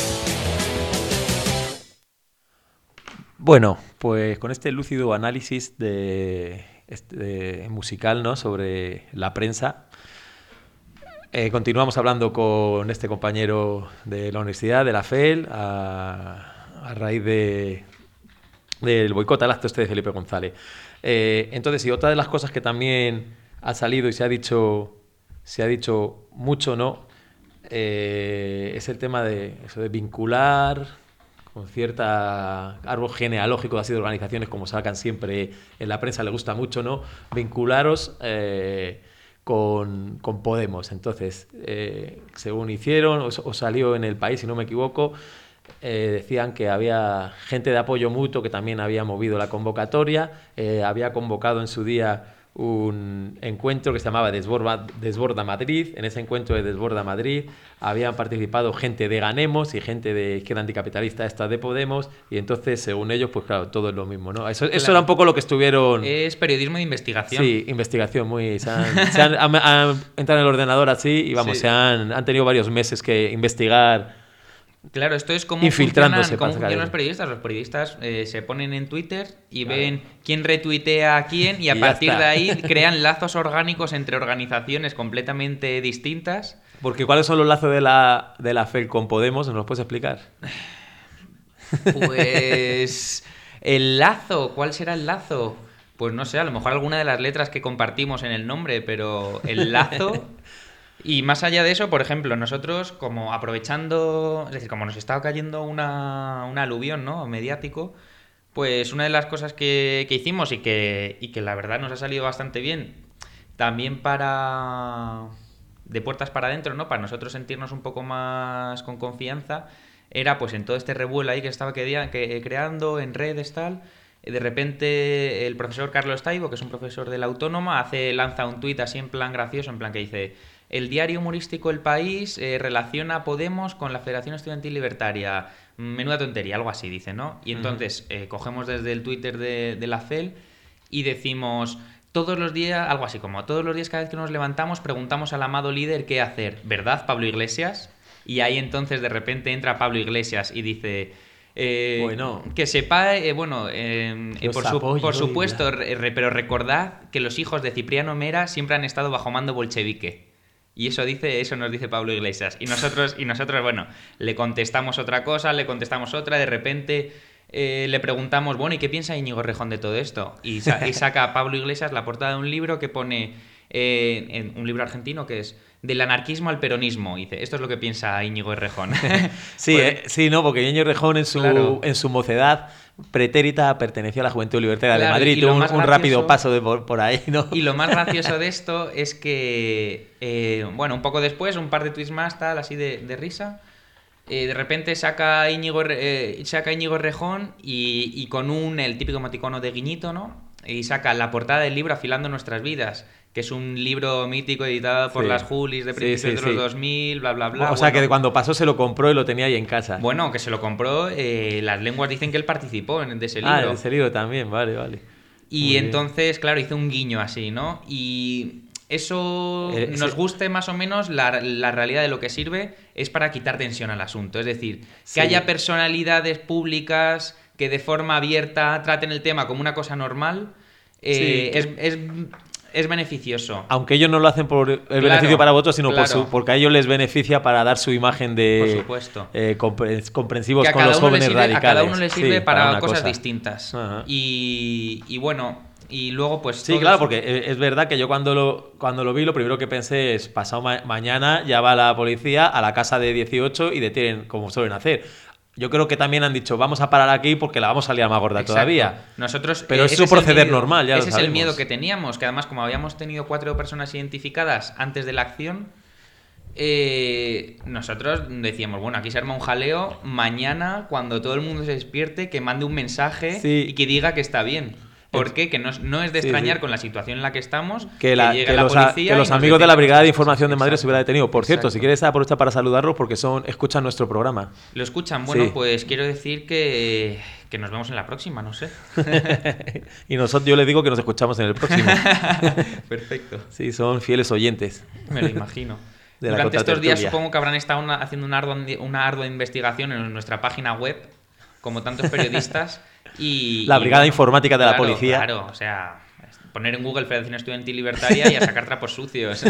Bueno, pues con este lúcido análisis musical, ¿no?, sobre la prensa, continuamos hablando con este compañero de la universidad, de la FEL, a raíz del boicot al acto de Felipe González. Entonces, y otra de las cosas que también ha salido y se ha dicho mucho, ¿no?, es el tema de eso de vincular con cierta árbol genealógico así de organizaciones, como sacan siempre en la prensa, le gusta mucho, ¿no?, vincularos con Podemos. Entonces, según hicieron, o salió en El País, si no me equivoco, decían que había gente de apoyo mutuo que también había movido la convocatoria, había convocado en su día un encuentro que se llamaba Desborda Madrid. En ese encuentro de Desborda Madrid habían participado gente de Ganemos y gente de Izquierda Anticapitalista, esta de Podemos, y entonces, según ellos, pues claro, todo es lo mismo, ¿no? Eso era un poco lo que estuvieron... Es periodismo de investigación. Sí, investigación muy... han entrado en el ordenador así y vamos, Sí. han tenido varios meses que investigar. Claro, esto es cómo Infiltrándose, funcionan los periodistas. Los periodistas se ponen en Twitter y ven quién retuitea a quién, y a Y ya partir está. de ahí crean lazos orgánicos entre organizaciones completamente distintas. Porque ¿cuáles son los lazos de la FEL con Podemos? ¿Nos los puedes explicar? Pues el lazo, ¿cuál será el lazo? Pues no sé, a lo mejor alguna de las letras que compartimos en el nombre, pero el lazo... Y más allá de eso, por ejemplo, nosotros como aprovechando, es decir, como nos estaba cayendo un aluvión, ¿no?, mediático, pues una de las cosas que hicimos y que la verdad nos ha salido bastante bien, también de puertas para adentro, ¿no?, para nosotros sentirnos un poco más con confianza, era pues en todo este revuelo ahí que estaba creando en redes, tal. De repente el profesor Carlos Taibo, que es un profesor de la Autónoma, lanza un tuit así en plan gracioso, en plan que dice: el diario humorístico El País relaciona a Podemos con la Federación Estudiantil Libertaria. Menuda tontería, algo así dice, ¿no? Y entonces cogemos desde el Twitter de la FEL y decimos: todos los días, algo así como, todos los días cada vez que nos levantamos preguntamos al amado líder qué hacer, ¿verdad, Pablo Iglesias? Y ahí entonces de repente entra Pablo Iglesias y dice... Bueno, que sepa, por supuesto, pero recordad que los hijos de Cipriano Mera siempre han estado bajo mando bolchevique. Y eso nos dice Pablo Iglesias. Y nosotros, bueno, le contestamos otra cosa, le contestamos otra, de repente le preguntamos, bueno, ¿y qué piensa Íñigo Errejón de todo esto? Y saca a Pablo Iglesias la portada de un libro que pone, un libro argentino que es del anarquismo al peronismo. Y dice, esto es lo que piensa Íñigo Errejón. Sí, sí, no, porque Íñigo Errejón Claro. en su mocedad pretérita perteneció a la Juventud Libertaria de Claro, Madrid, y tuvo lo un más rápido gracioso- paso por ahí, ¿no? Y lo más gracioso de esto es que, bueno, un poco después, un par de tweets más, tal, así de risa, de repente saca Íñigo Errejón y con el típico emoticono de guiñito, ¿no? Y saca la portada del libro Afilando Nuestras Vidas, que es un libro mítico editado por Sí. las Julis de Sí, principios sí, de los sí. 2000, bla, bla, bla. O sea, que Bueno, cuando pasó se lo compró y lo tenía ahí en casa. bueno, que se lo compró, las lenguas dicen que él participó de ese libro. ese libro también, vale. Muy Y bien. entonces, claro, hizo un guiño así, ¿no? Y eso, Ese- nos guste más o menos, la realidad de lo que sirve es para quitar tensión al asunto. Es decir, que Sí. haya personalidades públicas que de forma abierta traten el tema como una cosa normal, Sí. es beneficioso. Aunque ellos no lo hacen por el Claro, beneficio para vosotros, sino claro. porque a ellos les beneficia para dar su imagen de Por supuesto. comprensivos Que a con cada los uno le jóvenes sirve, radicales. a cada uno le sirve Sí, para una cosas cosa. distintas. Ajá. Y bueno, y luego pues... Sí, todo claro, eso- porque es verdad que yo cuando lo vi, lo primero que pensé es, pasado mañana ya va la policía a la casa de 18 y detienen, como suelen hacer. Yo creo que también han dicho, vamos a parar aquí porque la vamos a liar más gorda Exacto. todavía. Nosotros, Pero es ese su proceder el miedo, normal, ya lo ese es el sabemos. miedo que teníamos, que además como habíamos tenido 4 personas identificadas antes de la acción, nosotros decíamos, bueno, aquí se arma un jaleo, mañana cuando todo el mundo se despierte, que mande un mensaje Sí. y que diga que está bien. ¿Por qué? Que no es de Sí, extrañar sí. con la situación en la que estamos, Que, llegue la policía que y los nos amigos de la detenga. Brigada de Información de Madrid se Exacto. hubiera detenido. Por cierto, si Exacto. quieres aprovechar para saludarlos porque escuchan nuestro programa. ¿Lo escuchan? Bueno, Sí. pues quiero decir que nos vemos en la próxima, no sé. Y yo les digo que nos escuchamos en el próximo. Perfecto. Sí, son fieles oyentes. Me lo imagino. De la Durante estos días contratertulia. supongo que habrán estado haciendo una ardua investigación en nuestra página web, como tantos periodistas. La Brigada Informática de la claro, Policía. Claro, o sea, poner en Google Federación Estudiantil Libertaria y a sacar trapos sucios.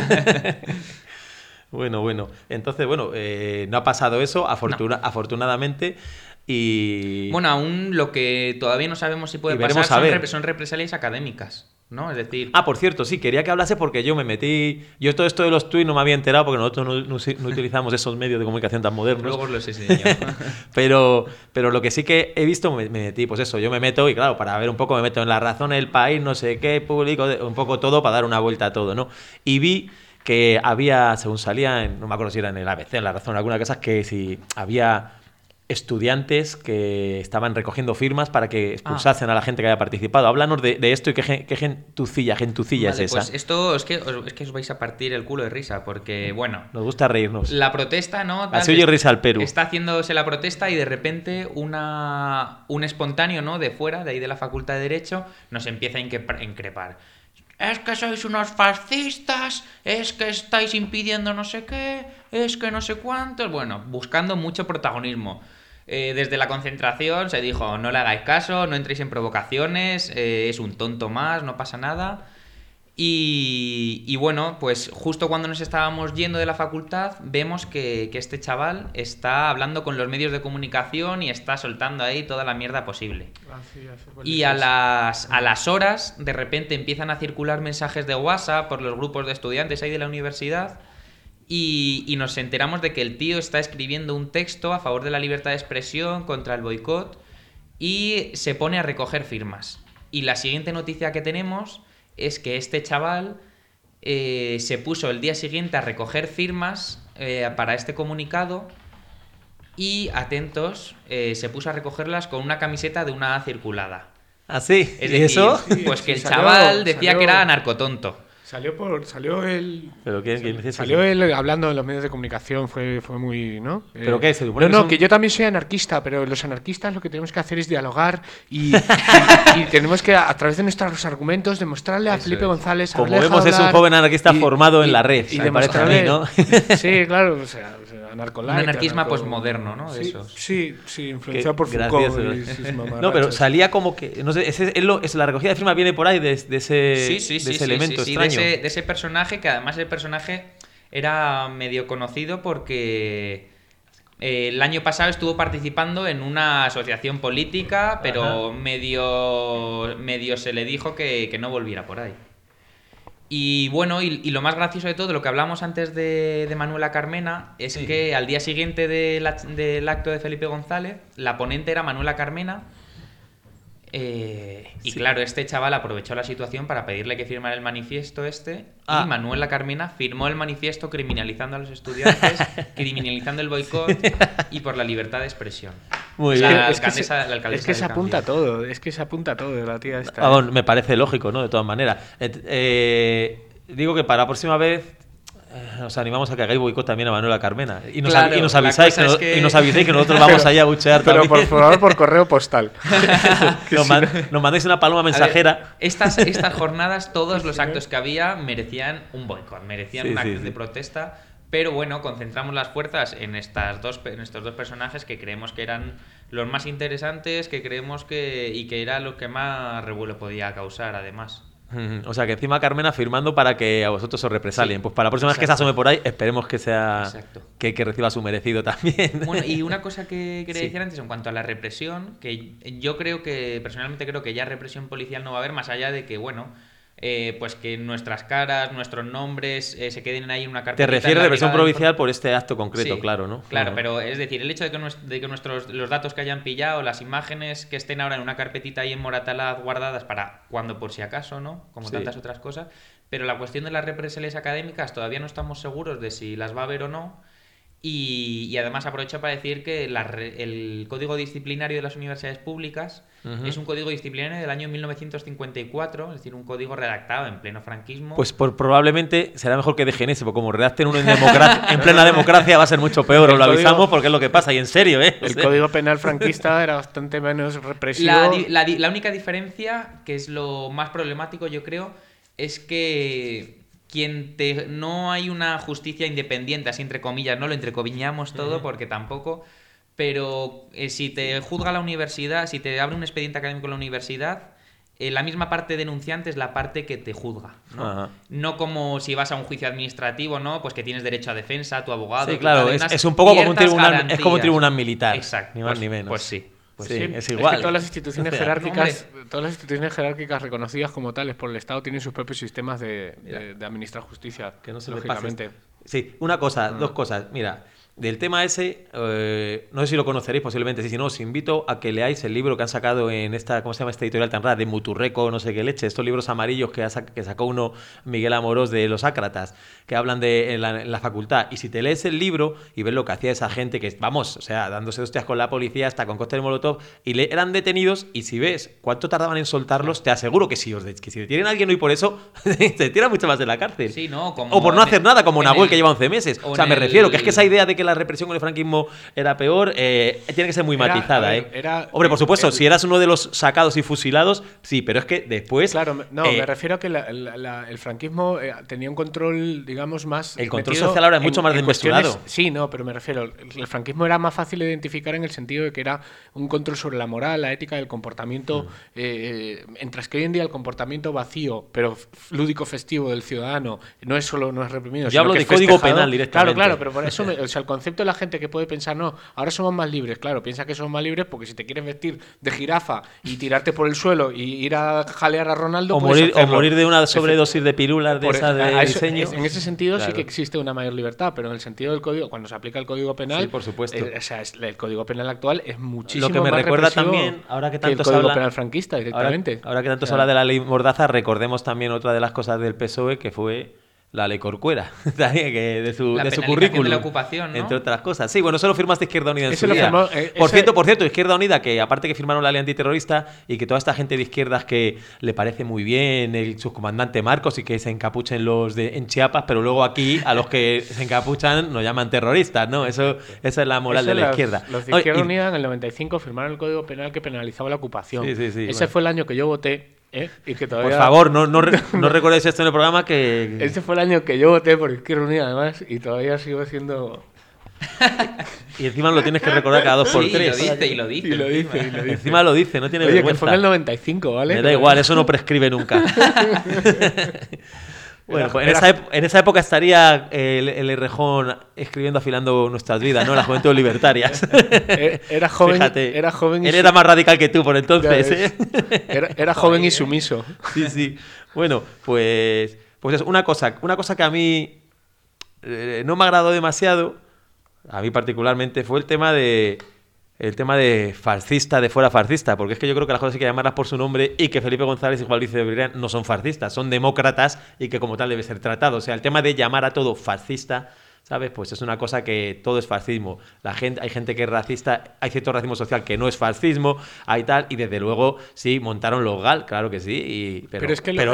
Bueno. Entonces, no ha pasado eso, afortunadamente. Y Bueno, aún lo que todavía no sabemos si puede Y veremos pasar a ver. son represalias académicas, ¿no? Es decir, por cierto, sí, quería que hablase porque yo me metí. Yo todo esto de los tweets no me había enterado porque nosotros no utilizamos esos medios de comunicación tan modernos. luego os los enseño. Pero lo que sí que he visto, me metí, pues eso, yo me meto y claro, para ver un poco, me meto en La Razón, El País, no sé qué, Público, un poco todo para dar una vuelta a todo, ¿no? Y vi que había, según salía, no me acuerdo si era en el ABC, en La Razón, en alguna cosa, que si había estudiantes que estaban recogiendo firmas para que expulsasen a la gente que había participado. Háblanos de esto y qué gentucilla Vale, es esa. pues esto es que os vais a partir el culo de risa, porque, bueno, Nos gusta reírnos. la protesta, ¿no? Así oye risa al Perú. Está haciéndose la protesta y de repente un espontáneo, ¿no? De fuera, de ahí de la Facultad de Derecho, nos empieza a increpar. Es que sois unos fascistas, es que estáis impidiendo no sé qué, es que no sé cuántos. Bueno, buscando mucho protagonismo. Desde la concentración se dijo, no le hagáis caso, no entréis en provocaciones, es un tonto más, no pasa nada. Y bueno, pues justo cuando nos estábamos yendo de la facultad, vemos que este chaval está hablando con los medios de comunicación y está soltando ahí toda la mierda posible. Y a las horas, de repente empiezan a circular mensajes de WhatsApp por los grupos de estudiantes ahí de la universidad y nos enteramos de que el tío está escribiendo un texto a favor de la libertad de expresión, contra el boicot, y se pone a recoger firmas. Y la siguiente noticia que tenemos es que este chaval se puso el día siguiente a recoger firmas para este comunicado y, atentos, se puso a recogerlas con una camiseta de una A circulada. ¿Ah, sí? Es ¿Y decir, eso? pues que el salió- chaval decía salió- que era narcotonto. Salió él. ¿Pero quién dice eso? Salió él hablando en los medios de comunicación, fue muy, ¿no? ¿Pero qué? ¿Se supone No, que no, son- que yo también soy anarquista, pero los anarquistas lo que tenemos que hacer es dialogar y tenemos que, a través de nuestros argumentos, demostrarle a Eso Felipe es. González... Como haberle dejado vemos, es un hablar joven anarquista formado en la red, y me parece a mí, demostrarle... ¿no? Sí, claro, o sea anarcolight, Un anarquismo posmoderno, ¿no? De Sí, esos. sí, influenciado por Gracioso. Foucault y sus mamarrachos. No, pero salía como que. No sé, la recogida de firma viene por ahí de ese elemento extraño. De ese personaje, que además el personaje era medio conocido porque el año pasado estuvo participando en una asociación política, pero medio se le dijo que no volviera por ahí. Y bueno, y lo más gracioso de todo, lo que hablamos antes de Manuela Carmena, es que al día siguiente del acto de Felipe González, la ponente era Manuela Carmena. Claro, este chaval aprovechó la situación para pedirle que firmara el manifiesto y Manuela Carmena firmó el manifiesto criminalizando a los estudiantes, criminalizando el boicot y por la libertad de expresión. Muy bien. La alcaldesa es que se apunta todo, la tía esta. Bueno, me parece lógico, ¿no? De todas maneras. Digo que para la próxima vez os animamos a que hagáis boicot también a Manuela Carmena. Y nos avisáis que nosotros vamos allá a buchear pero también. por favor, por correo postal. Nos mandéis una paloma mensajera. Estas jornadas, todos los actos que había merecían un boicot, merecían un acto de protesta. Pero bueno, concentramos las fuerzas en estos dos personajes que creemos que eran los más interesantes, que creemos que era lo que más revuelo podía causar, además. O sea, que encima Carmena firmando para que a vosotros os represalien. Sí. Pues para la próxima vez que se asome por ahí, esperemos que sea que reciba su merecido también. Bueno, y una cosa que quería decir antes en cuanto a la represión, que yo personalmente creo que ya represión policial no va a haber, más allá de que, bueno, pues que nuestras caras, nuestros nombres se queden ahí en una carpeta. Te refieres a represión provincial por este acto concreto, claro, ¿no? Claro, pero es decir, el hecho de que los datos que hayan pillado, las imágenes que estén ahora en una carpetita ahí en Moratalaz guardadas para cuando por si acaso, ¿no? Como tantas otras cosas. Pero la cuestión de las represalias académicas todavía no estamos seguros de si las va a haber o no. Y además aprovecho para decir que el Código Disciplinario de las Universidades Públicas es un código disciplinario del año 1954, es decir, un código redactado en pleno franquismo. Pues probablemente será mejor que dejen ese, porque como redacten uno en plena democracia va a ser mucho peor, os lo avisamos porque es lo que pasa, y en serio, ¿eh? El Código Penal franquista era bastante menos represivo. La única diferencia, que es lo más problemático, yo creo, es que no hay una justicia independiente, así entre comillas, no lo entrecomillamos todo porque tampoco, pero si te juzga la universidad, si te abre un expediente académico en la universidad, la misma parte denunciante es la parte que te juzga, ¿no? No como si vas a un juicio administrativo, ¿no? Pues que tienes derecho a defensa, tu abogado. Sí, claro, es un poco como un tribunal, es como un tribunal militar. Exacto. Ni más ni menos. Pues sí. Pues sí, es igual. Es que todas las instituciones jerárquicas reconocidas como tales por el Estado tienen sus propios sistemas de administrar justicia. Que no se le pase. Sí, una cosa, dos cosas. Mira, del tema ese, no sé si lo conoceréis posiblemente, si no, os invito a que leáis el libro que han sacado en esta, ¿cómo se llama esta editorial tan rara? De Muturreco, no sé qué leche, estos libros amarillos que sacó uno Miguel Amorós de Los Ácratas, que hablan en la facultad. Y si te lees el libro y ves lo que hacía esa gente, que vamos, o sea, dándose hostias con la policía, hasta con cóctel molotov, y eran detenidos, y si ves cuánto tardaban en soltarlos, te aseguro que si detienen a alguien hoy por eso, se tira mucho más de la cárcel. Sí, ¿no? O por no hacer nada, como Nahuel, que lleva 11 meses. O sea, me refiero que es que esa idea de que la represión con el franquismo era peor, tiene que ser muy matizada, Hombre, por supuesto, si eras uno de los sacados y fusilados, sí, pero es que después... Claro, me refiero a que el franquismo tenía un control, digamos, más... El control social ahora es mucho más desmesurado. Sí, no, pero me refiero, el franquismo era más fácil de identificar en el sentido de que era un control sobre la moral, la ética, el comportamiento, mientras que hoy en día el comportamiento vacío, pero lúdico festivo del ciudadano, no es reprimido. Yo hablo de código penal directamente. Claro, pero por eso, o sea, el concepto de la gente que puede pensar, no, ahora somos más libres, claro, piensa que somos más libres porque si te quieres vestir de jirafa y tirarte por el suelo y ir a jalear a Ronaldo, o morir de una sobredosis de pirulas de esa de diseño. En ese sentido sí que existe una mayor libertad, pero en el sentido del código, cuando se aplica el código penal, sí, por supuesto. O sea, el código penal actual es muchísimo lo que me más recuerda también, ahora que tanto el código penal franquista directamente. Ahora que tanto se habla de la ley Mordaza, recordemos también otra de las cosas del PSOE, que fue la ley Corcuera, de su currículum, de la ocupación, ¿no? Entre otras cosas. Sí, bueno, eso lo firmaste Izquierda Unida en su día. Por cierto, Izquierda Unida, que aparte que firmaron la ley antiterrorista y que toda esta gente de izquierdas que le parece muy bien el subcomandante Marcos y que se encapuchen en Chiapas, pero luego aquí a los que se encapuchan nos llaman terroristas, ¿no? Esa es la moral de la izquierda. Los de Izquierda Unida en el 95 firmaron el Código Penal que penalizaba la ocupación. Sí, Ese fue el año que yo voté. Y que todavía... Por favor, no recordéis esto en el programa que... Ese fue el año que yo voté por Izquierda Unida, además, y todavía sigo siendo... Y encima lo tienes que recordar cada 2 por 3. Y lo dice. Encima lo dice, no tiene vergüenza. Que fue en el 95, ¿vale? Me da igual, eso no prescribe nunca. Bueno, pues en esa época estaría el Errejón escribiendo Afilando nuestras vidas, ¿no? Las juventudes libertarias. Era joven. Fíjate, era joven él era más radical que tú por entonces, Era joven y sumiso. Sí. Bueno, pues Pues es una cosa que a mí no me agradó demasiado, a mí particularmente, fue el tema de fascista, de fuera fascista, porque es que yo creo que las cosas hay que llamarlas por su nombre y que Felipe González y Juan Luis Cebrián no son fascistas, son demócratas y que como tal debe ser tratado. O sea, el tema de llamar a todo fascista, ¿sabes? Pues es una cosa que todo es fascismo. Hay gente que es racista, hay cierto racismo social que no es fascismo, hay tal, y desde luego sí, montaron los GAL, claro que sí, pero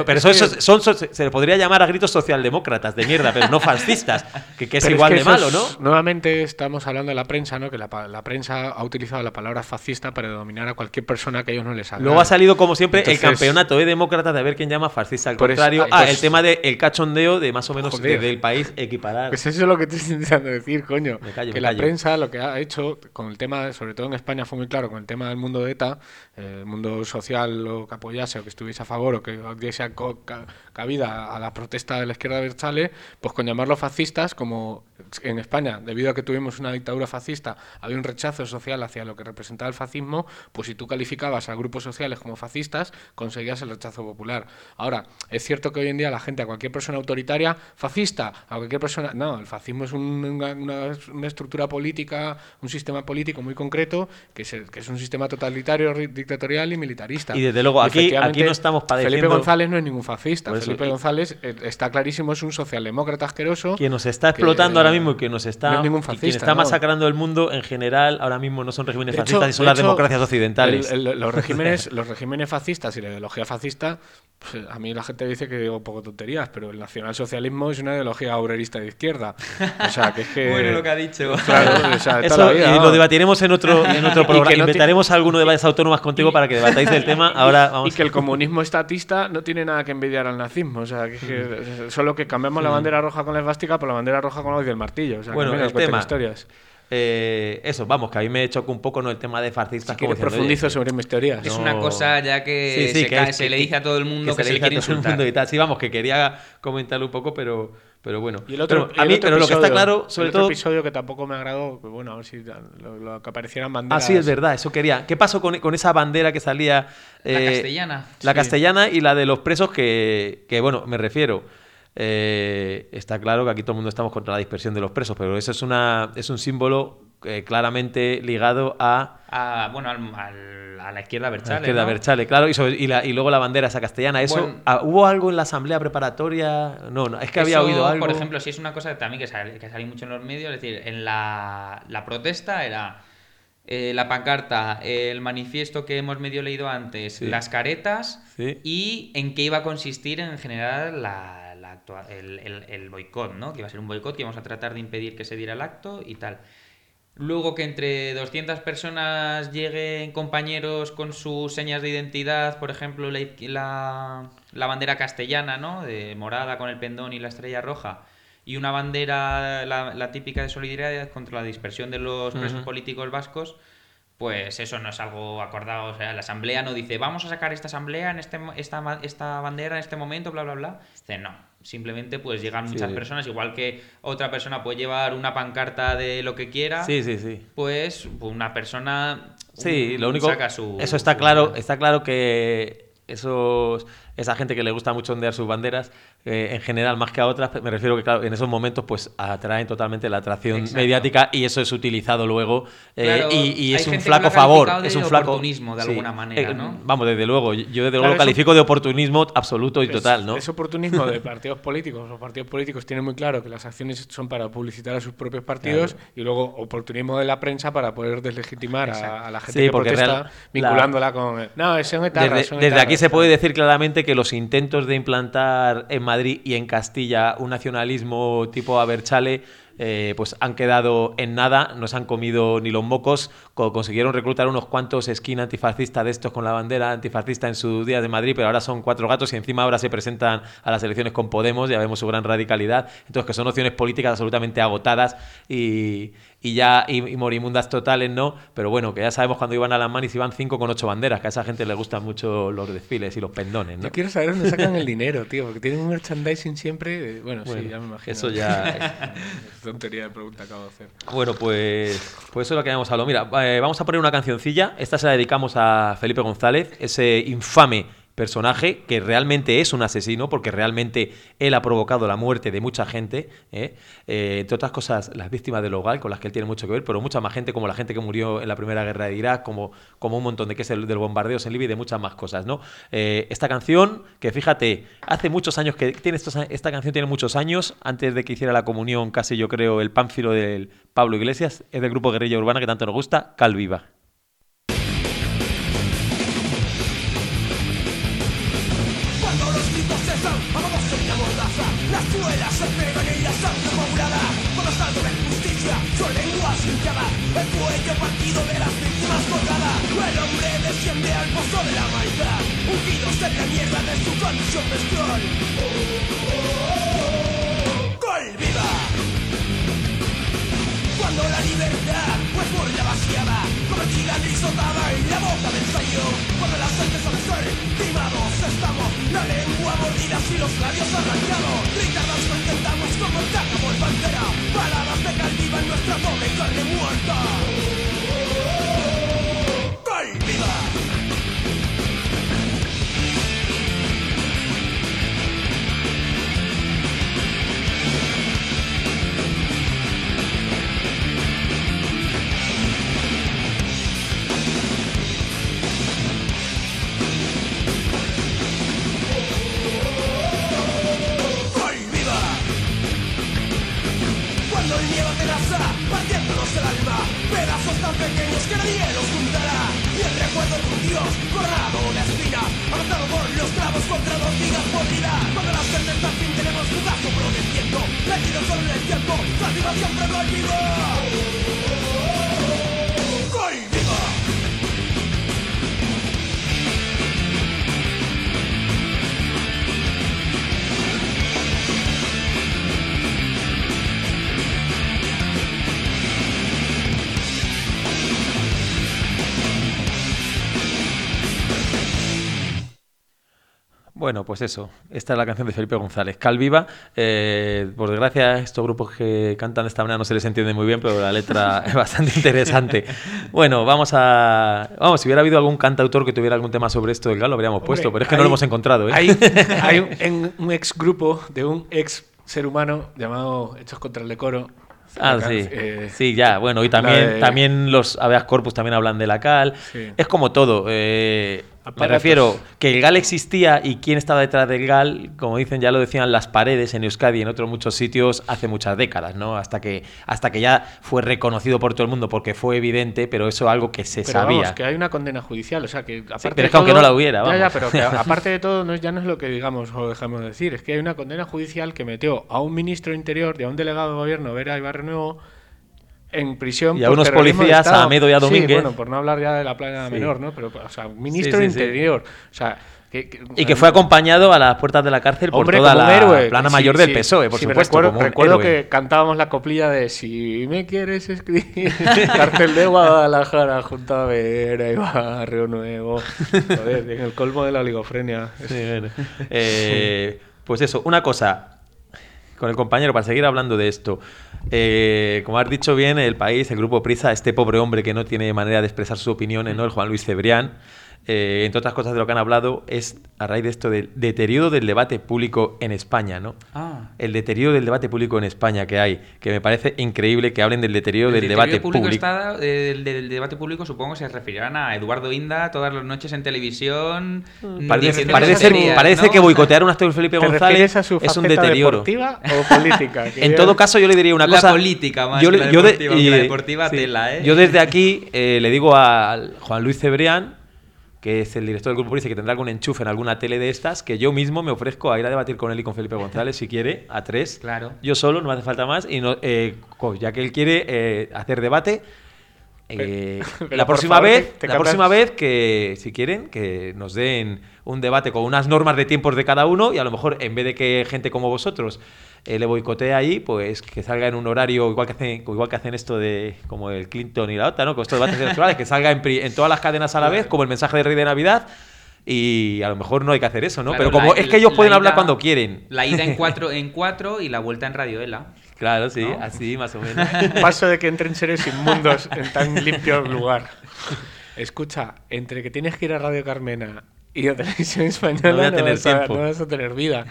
se le podría llamar a gritos socialdemócratas de mierda, pero no fascistas, que es igual de malo, ¿no? Nuevamente estamos hablando de la prensa, ¿no? Que la prensa ha utilizado la palabra fascista para denominar a cualquier persona que a ellos no les agrade. Luego ha salido, como siempre, el campeonato de demócratas de ver quién llama fascista. Al contrario, el tema del cachondeo de más o menos del país equiparar. Pues eso es lo que te estoy intentando decir, coño. La prensa lo que ha hecho con el tema, sobre todo en España fue muy claro, con el tema del mundo de ETA, el mundo social, o que apoyase o que estuviese a favor o que diese cabida a la protesta de la izquierda abertzale, pues con llamarlos fascistas, como en España, debido a que tuvimos una dictadura fascista, había un rechazo social hacia lo que representaba el fascismo, pues si tú calificabas a grupos sociales como fascistas, conseguías el rechazo popular. Ahora, es cierto que hoy en día la gente, a cualquier persona autoritaria, fascista, a cualquier persona... No, el fascismo es una estructura política, un sistema político muy concreto, que es un sistema totalitario, dictatorial y militarista. Y desde luego, aquí no estamos padeciendo... Felipe González no es ningún fascista. Felipe González está clarísimo, es un socialdemócrata asqueroso. Quien nos está explotando ahora mismo y quien nos está, no es ningún fascista, quien está masacrando el mundo en general, ahora mismo no son regímenes fascistas, y son las democracias occidentales. Los regímenes fascistas y la ideología fascista, pues a mí la gente dice que digo poco tonterías, pero el nacionalsocialismo es una ideología obrerista de izquierda. O sea, que es que... Bueno, lo que ha dicho. Claro, o sea, eso, toda la vida, y lo debatiremos en otro programa. Invitaremos a alguno de varias autónomas contigo para que debatáis del tema. Ahora vamos. Y que el comunismo estatista no tiene nada que envidiar al nazismo. O sea, que solo que cambiamos la bandera roja con la esvástica por la bandera roja con la hoz del martillo. O sea, bueno, el tema... historias. Eso, vamos, que a mí me choca un poco, ¿no?, el tema de fascistas. Si profundizo sobre mis teorías. Es una cosa ya que, se le dice a todo el mundo que se le quiere insultar. Y tal. Sí, vamos, que quería comentarlo un poco, pero bueno. Y el otro, a mí, pero lo que está claro, sobre todo... otro episodio que tampoco me agradó, pues bueno, a ver si lo que aparecieran banderas... Ah, sí, es verdad, eso quería. ¿Qué pasó con esa bandera que salía? La castellana. La castellana y la de los presos que bueno, me refiero... está claro que aquí todo el mundo estamos contra la dispersión de los presos, pero eso es un símbolo claramente ligado a la izquierda abertzale. La izquierda abertzale, claro, y luego la bandera esa castellana. Eso, ¿hubo algo en la asamblea preparatoria? No, es que había oído algo. Por ejemplo, si es una cosa también que salió mucho en los medios, es decir, en la protesta era la pancarta, el manifiesto que hemos medio leído antes, sí, las caretas, sí, y en qué iba a consistir en general el boicot, ¿no? Que iba a ser un boicot, que íbamos a tratar de impedir que se diera el acto y tal. Luego que entre 200 personas lleguen compañeros con sus señas de identidad, por ejemplo, la bandera castellana, ¿no?, de morada con el pendón y la estrella roja, y una bandera, la típica de solidaridad contra la dispersión de los presos políticos vascos, pues eso no es algo acordado. O sea, la asamblea no dice, vamos a sacar esta asamblea, esta bandera en este momento, bla, bla, bla. Dice, no, simplemente pues llegan muchas personas, igual que otra persona puede llevar una pancarta de lo que quiera, pues una persona lo único, saca su... Eso está claro que esa gente que le gusta mucho ondear sus banderas, en general, más que a otras, me refiero que, claro, en esos momentos pues atraen totalmente la atracción mediática, y eso es utilizado luego, y es un flaco favor. Es un flaco oportunismo, de alguna manera, ¿no? Vamos, desde luego. Yo desde luego lo califico de oportunismo absoluto y total, ¿no? Es oportunismo de partidos políticos. Los partidos políticos tienen muy claro que las acciones son para publicitar a sus propios partidos, y luego oportunismo de la prensa para poder deslegitimar a la gente que protesta, vinculándola con... No, son etarras. Desde aquí se puede decir claramente que los intentos de implantar en Madrid y en Castilla un nacionalismo tipo abertzale pues han quedado en nada, no se han comido ni los mocos. Consiguieron reclutar unos cuantos skin antifascistas de estos con la bandera antifascista en su día de Madrid, pero ahora son 4 gatos, y encima ahora se presentan a las elecciones con Podemos, ya vemos su gran radicalidad. Entonces, que son opciones políticas absolutamente agotadas y morimundas totales, ¿no? Pero bueno, que ya sabemos cuando iban a las manis iban 5 con 8 banderas, que a esa gente le gustan mucho los desfiles y los pendones, ¿no? Yo quiero saber dónde sacan el dinero, tío, porque tienen un merchandising siempre... Bueno, sí, ya me imagino. Eso ya... es tontería de pregunta que acabo de hacer. Bueno, pues eso es lo que habíamos hablado. Mira, vamos a poner una cancioncilla. Esta se la dedicamos a Felipe González, ese infame personaje que realmente es un asesino, porque realmente él ha provocado la muerte de mucha gente, entre otras cosas las víctimas del hogar, con las que él tiene mucho que ver, pero mucha más gente, como la gente que murió en la Primera Guerra de Irak, como un montón de que es del bombardeos en Libia y de muchas más cosas, ¿no? Esta canción, que fíjate, hace muchos años que tiene esta canción tiene muchos años, antes de que hiciera la comunión, casi yo creo, el Pánfilo del Pablo Iglesias, es del grupo Guerrilla Urbana que tanto nos gusta, Cal Viva. Las suelas se pegan en la sangre coagulada. Cuando salto de justicia, su lengua limpiada. El cuello partido de las víctimas colgada. El hombre desciende al pozo de la maldad, hundidos en la mierda de su condición bestial. ¡Col viva! Cuando la libertad fue por la vaciada, convertida en risotada en la boca del ensayo. Cuando las artes son ser timados estamos, la lengua mordida y los labios arrancados. Gritadas lo intentamos como caca por pantera. Palabras de cal viva en nuestra pobre carne muerta. ¡Cal viva! Partiéndonos el alma, pedazos tan pequeños que nadie los juntará. Y el recuerdo de un dios corrado de espina, avanzado por los clavos contra dos vidas podridas. Cuando las certezas al fin tenemos jugazo pro del tiempo, metido solo en el tiempo, la viva siempre gol viva. ¡Gol viva! Bueno, pues eso. Esta es la canción de Felipe González, Cal Viva. Por desgracia, estos grupos que cantan de esta manera no se les entiende muy bien, pero la letra es bastante interesante. Bueno, vamos, si hubiera habido algún cantautor que tuviera algún tema sobre esto del GAL, lo habríamos puesto, pero es que no lo hemos encontrado, ¿eh? Hay un ex grupo de un ex ser humano llamado Hechos contra el Decoro. Sí. Sí, ya, bueno, y también los habeas corpus también hablan de la cal. Sí. Es como todo. Me refiero que el GAL existía y quién estaba detrás del GAL, como dicen, ya lo decían las paredes en Euskadi y en otros muchos sitios hace muchas décadas, ¿no? Hasta que ya fue reconocido por todo el mundo porque fue evidente, pero eso es algo que se sabía. Vamos, que hay una condena judicial, o sea que aparte pero es que aunque no la hubiera, vamos. Ya, pero que aparte de todo ya no es lo que digamos o dejamos de decir, es que hay una condena judicial que metió a un ministro interior y a un delegado de gobierno, Vera Ibarre Nuevo, en prisión y a unos policías, a Amedo y a Domínguez. Sí, bueno, por no hablar ya de la plana menor, ¿no? Pero, o sea, ministro de Interior. O sea, que fue acompañado a las puertas de la cárcel por toda la plana mayor del PSOE, por supuesto. Recuerdo que cantábamos la coplilla de Si me quieres escribir, Cárcel de Guadalajara, junto a Vera y Barrio Nuevo. Joder, en el colmo de la oligofrenia. Sí, bueno. Pues eso, una cosa con el compañero, para seguir hablando de esto. Como has dicho bien, el país, el grupo Prisa, este pobre hombre que no tiene manera de expresar sus opiniones, ¿no? El Juan Luis Cebrián, entre otras cosas de lo que han hablado, es a raíz de esto del deterioro del debate público en España, ¿no? El deterioro del debate público en España que hay, que me parece increíble que hablen del deterioro del debate público. Del debate público, supongo, se referirán a Eduardo Inda todas las noches en televisión. Parece que boicotear un acto de Felipe González es un deterioro. ¿Deportiva o política? En todo caso, yo le diría una cosa. La política más que la deportiva, la deportiva tela, ¿eh? Yo desde aquí le digo al Juan Luis Cebrián, que es el director del Grupo Prisa y que tendrá algún enchufe en alguna tele de estas, que yo mismo me ofrezco a ir a debatir con él y con Felipe González, si quiere, a 3. Claro. Yo solo, no hace falta más. Y no, ya que él quiere hacer debate, la próxima vez que, si quieren, que nos den un debate con unas normas de tiempos de cada uno y a lo mejor, en vez de que gente como vosotros le boicotee ahí, pues que salga en un horario igual que hacen esto de como el Clinton y la OTAN, ¿no? Con estos debates electorales, que salga en todas las cadenas a la vez, como el mensaje de Rey de Navidad. Y a lo mejor no hay que hacer eso, ¿no? Claro, pero como es que ellos pueden hablar cuando quieren. La ida en 4 y la vuelta en Radio Ela. Claro, sí, ¿no? Así más o menos. Paso de que entren seres inmundos en tan limpio lugar. Escucha, entre que tienes que ir a Radio Carmena Y la televisión española No voy a tener tiempo. no vas a tener vida.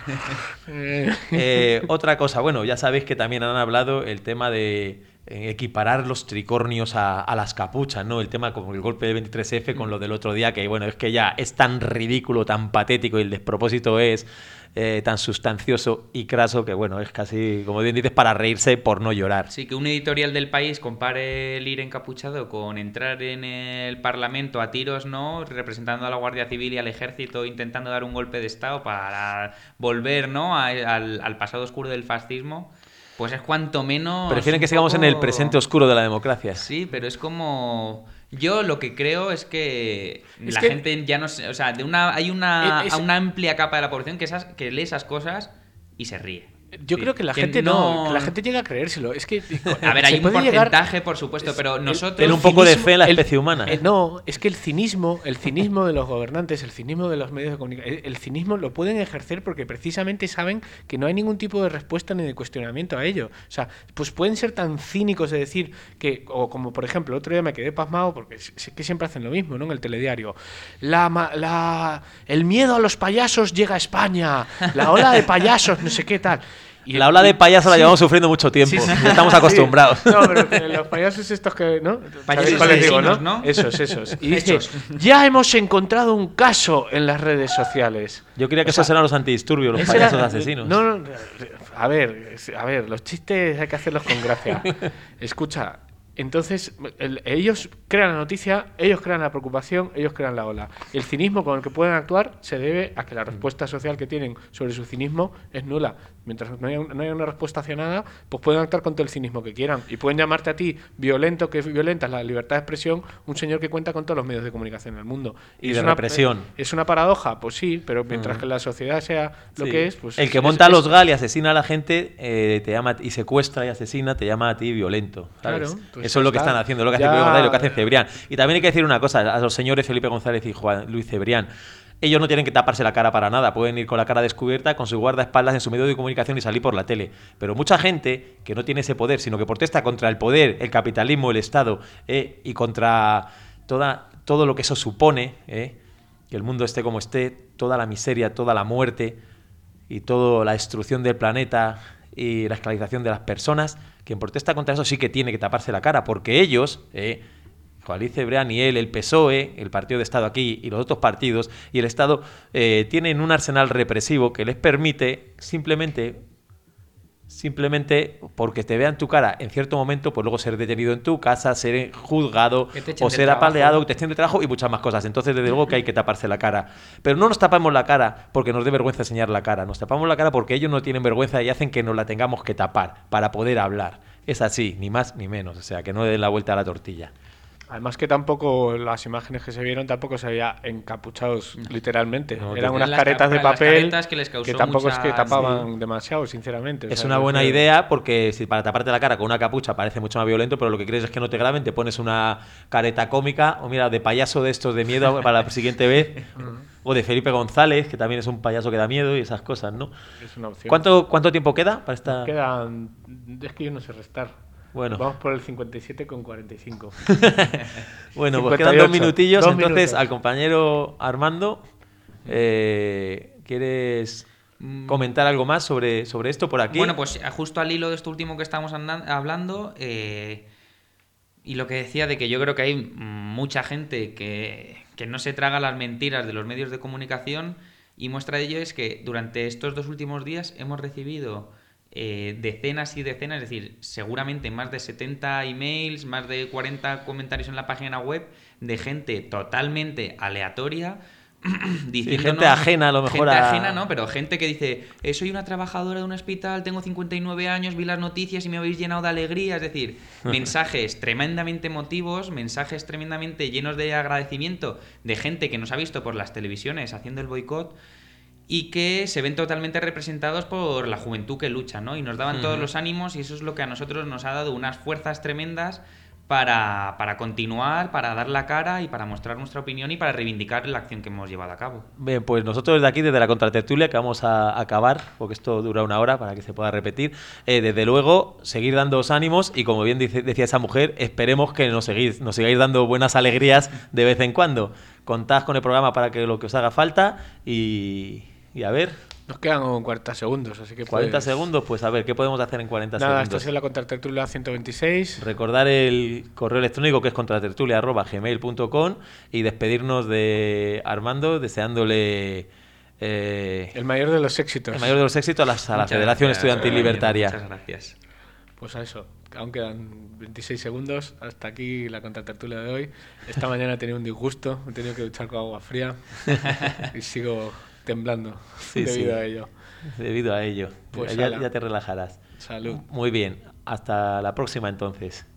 Otra cosa, bueno, ya sabéis que también han hablado el tema de equiparar los tricornios a las capuchas, ¿no? El tema como el golpe del 23F con lo del otro día, que bueno, es que ya es tan ridículo, tan patético y el despropósito es tan sustancioso y craso que bueno, es casi, como bien dices, para reírse por no llorar. Sí, que un editorial del País compare el ir encapuchado con entrar en el Parlamento a tiros, ¿no? Representando a la Guardia Civil y al Ejército, intentando dar un golpe de Estado para volver, ¿no? al pasado oscuro del fascismo. Pues es cuanto menos... Prefieren que sigamos en el presente oscuro de la democracia. Sí, pero es como... Yo lo que creo es que la gente ya no... O sea, hay una amplia capa de la población que lee esas cosas y se ríe. Yo creo que la gente no... Que la gente llega a creérselo. Es que... A ver, hay un porcentaje, por supuesto, pero nosotros... Tiene un poco de fe en la especie humana. No, es que el cinismo de los gobernantes, el cinismo de los medios de comunicación, el cinismo lo pueden ejercer porque precisamente saben que no hay ningún tipo de respuesta ni de cuestionamiento a ello. O sea, pues pueden ser tan cínicos de decir que, o como por ejemplo, el otro día me quedé pasmado porque sé que siempre hacen lo mismo, ¿no? En el telediario. El miedo a los payasos llega a España. La ola de payasos, no sé qué tal. La ola de payasos la llevamos sufriendo mucho tiempo. Sí. Ya estamos acostumbrados. Sí. No, pero los payasos estos que, ¿no? Payasos ¿Cuáles digo, asesinos, ¿no? Esos. Y dice, ya hemos encontrado un caso en las redes sociales. Yo creía que esos eran los antidisturbios, los payasos asesinos. No, a ver, los chistes hay que hacerlos con gracia. Escucha, entonces ellos crean la noticia, ellos crean la preocupación, ellos crean la ola. El cinismo con el que pueden actuar se debe a que la respuesta social que tienen sobre su cinismo es nula. Mientras no haya una respuesta hacia nada, pues pueden actuar con todo el cinismo que quieran. Y pueden llamarte a ti violento, que violentas la libertad de expresión, un señor que cuenta con todos los medios de comunicación del mundo. Y de represión. ¿Es una paradoja? Pues sí, pero mientras que la sociedad sea lo que es, pues... El que monta los GAL y asesina a la gente, te llama y secuestra y asesina, te llama a ti violento, ¿sabes? Claro, pues eso es lo que están haciendo, lo que hace Felipe González y lo que hace Cebrián. Y también hay que decir una cosa, a los señores Felipe González y Juan Luis Cebrián. Ellos no tienen que taparse la cara para nada, pueden ir con la cara descubierta, con su guardaespaldas en su medio de comunicación y salir por la tele. Pero mucha gente que no tiene ese poder, sino que protesta contra el poder, el capitalismo, el Estado, y contra todo lo que eso supone, que el mundo esté como esté, toda la miseria, toda la muerte y toda la destrucción del planeta y la esclavización de las personas, quien protesta contra eso sí que tiene que taparse la cara, porque ellos... Juan Luis Cebrián y él, el PSOE, el partido de Estado aquí y los otros partidos y el Estado tienen un arsenal represivo que les permite simplemente porque te vean tu cara en cierto momento, pues luego ser detenido en tu casa, ser juzgado o ser apaleado, que te echen de trabajo y muchas más cosas. Entonces, desde luego que hay que taparse la cara. Pero no nos tapamos la cara porque nos dé vergüenza enseñar la cara. Nos tapamos la cara porque ellos no tienen vergüenza y hacen que nos la tengamos que tapar para poder hablar. Es así, ni más ni menos. O sea, que no den la vuelta a la tortilla. Además que tampoco las imágenes que se vieron tampoco se veía encapuchados literalmente. No, eran unas caretas de papel que tampoco es que tapaban demasiado, sinceramente. Es una buena idea porque si para taparte la cara con una capucha parece mucho más violento, pero lo que quieres es que no te graben, te pones una careta cómica o mira, de payaso de estos de miedo para la siguiente vez. O de Felipe González, que también es un payaso que da miedo y esas cosas, ¿no? Es una opción. ¿Cuánto tiempo queda para esta...? Quedan... Es que yo no sé restar. Bueno. Vamos por el 57 con 45. Bueno, 58, pues quedan 2 minutillos. Entonces, minutos. al compañero Armando, ¿quieres comentar algo más sobre esto por aquí? Bueno, pues justo al hilo de esto último que estamos hablando, y lo que decía de que yo creo que hay mucha gente que no se traga las mentiras de los medios de comunicación, y muestra de ello es que durante estos 2 últimos días hemos recibido... decenas y decenas, es decir, seguramente más de 70 emails, más de 40 comentarios en la página web de gente totalmente aleatoria diciendo, gente ajena a lo mejor. Gente ajena, ¿no? Pero gente que dice, soy una trabajadora de un hospital, tengo 59 años, vi las noticias y me habéis llenado de alegría. Es decir, mensajes tremendamente emotivos, mensajes tremendamente llenos de agradecimiento de gente que nos ha visto por las televisiones haciendo el boicot y que se ven totalmente representados por la juventud que lucha, ¿no? Y nos daban todos los ánimos, y eso es lo que a nosotros nos ha dado unas fuerzas tremendas para continuar, para dar la cara y para mostrar nuestra opinión y para reivindicar la acción que hemos llevado a cabo. Bien, pues nosotros desde aquí, desde la contratertulia, que vamos a acabar, porque esto dura 1 hora para que se pueda repetir, desde luego, seguir dándoos ánimos y, como bien decía esa mujer, esperemos que nos sigáis dando buenas alegrías de vez en cuando. Contad con el programa para que lo que os haga falta y a ver... Nos quedan 40 segundos, así que 40 segundos, pues a ver, ¿qué podemos hacer en 40 nada, segundos? esto ha sido la Contratertulia 126. Recordar el correo electrónico, que es contratertulia@gmail.com, y despedirnos de Armando deseándole el mayor de los éxitos. el mayor de los éxitos a la Federación Estudiantil Libertaria. Muchas gracias. Pues a eso, aún quedan 26 segundos. Hasta aquí la Contratertulia de hoy. Esta mañana he tenido un disgusto, he tenido que duchar con agua fría y sigo temblando debido a ello. Debido a ello. Pues ya te relajarás. Salud. Muy bien. Hasta la próxima entonces.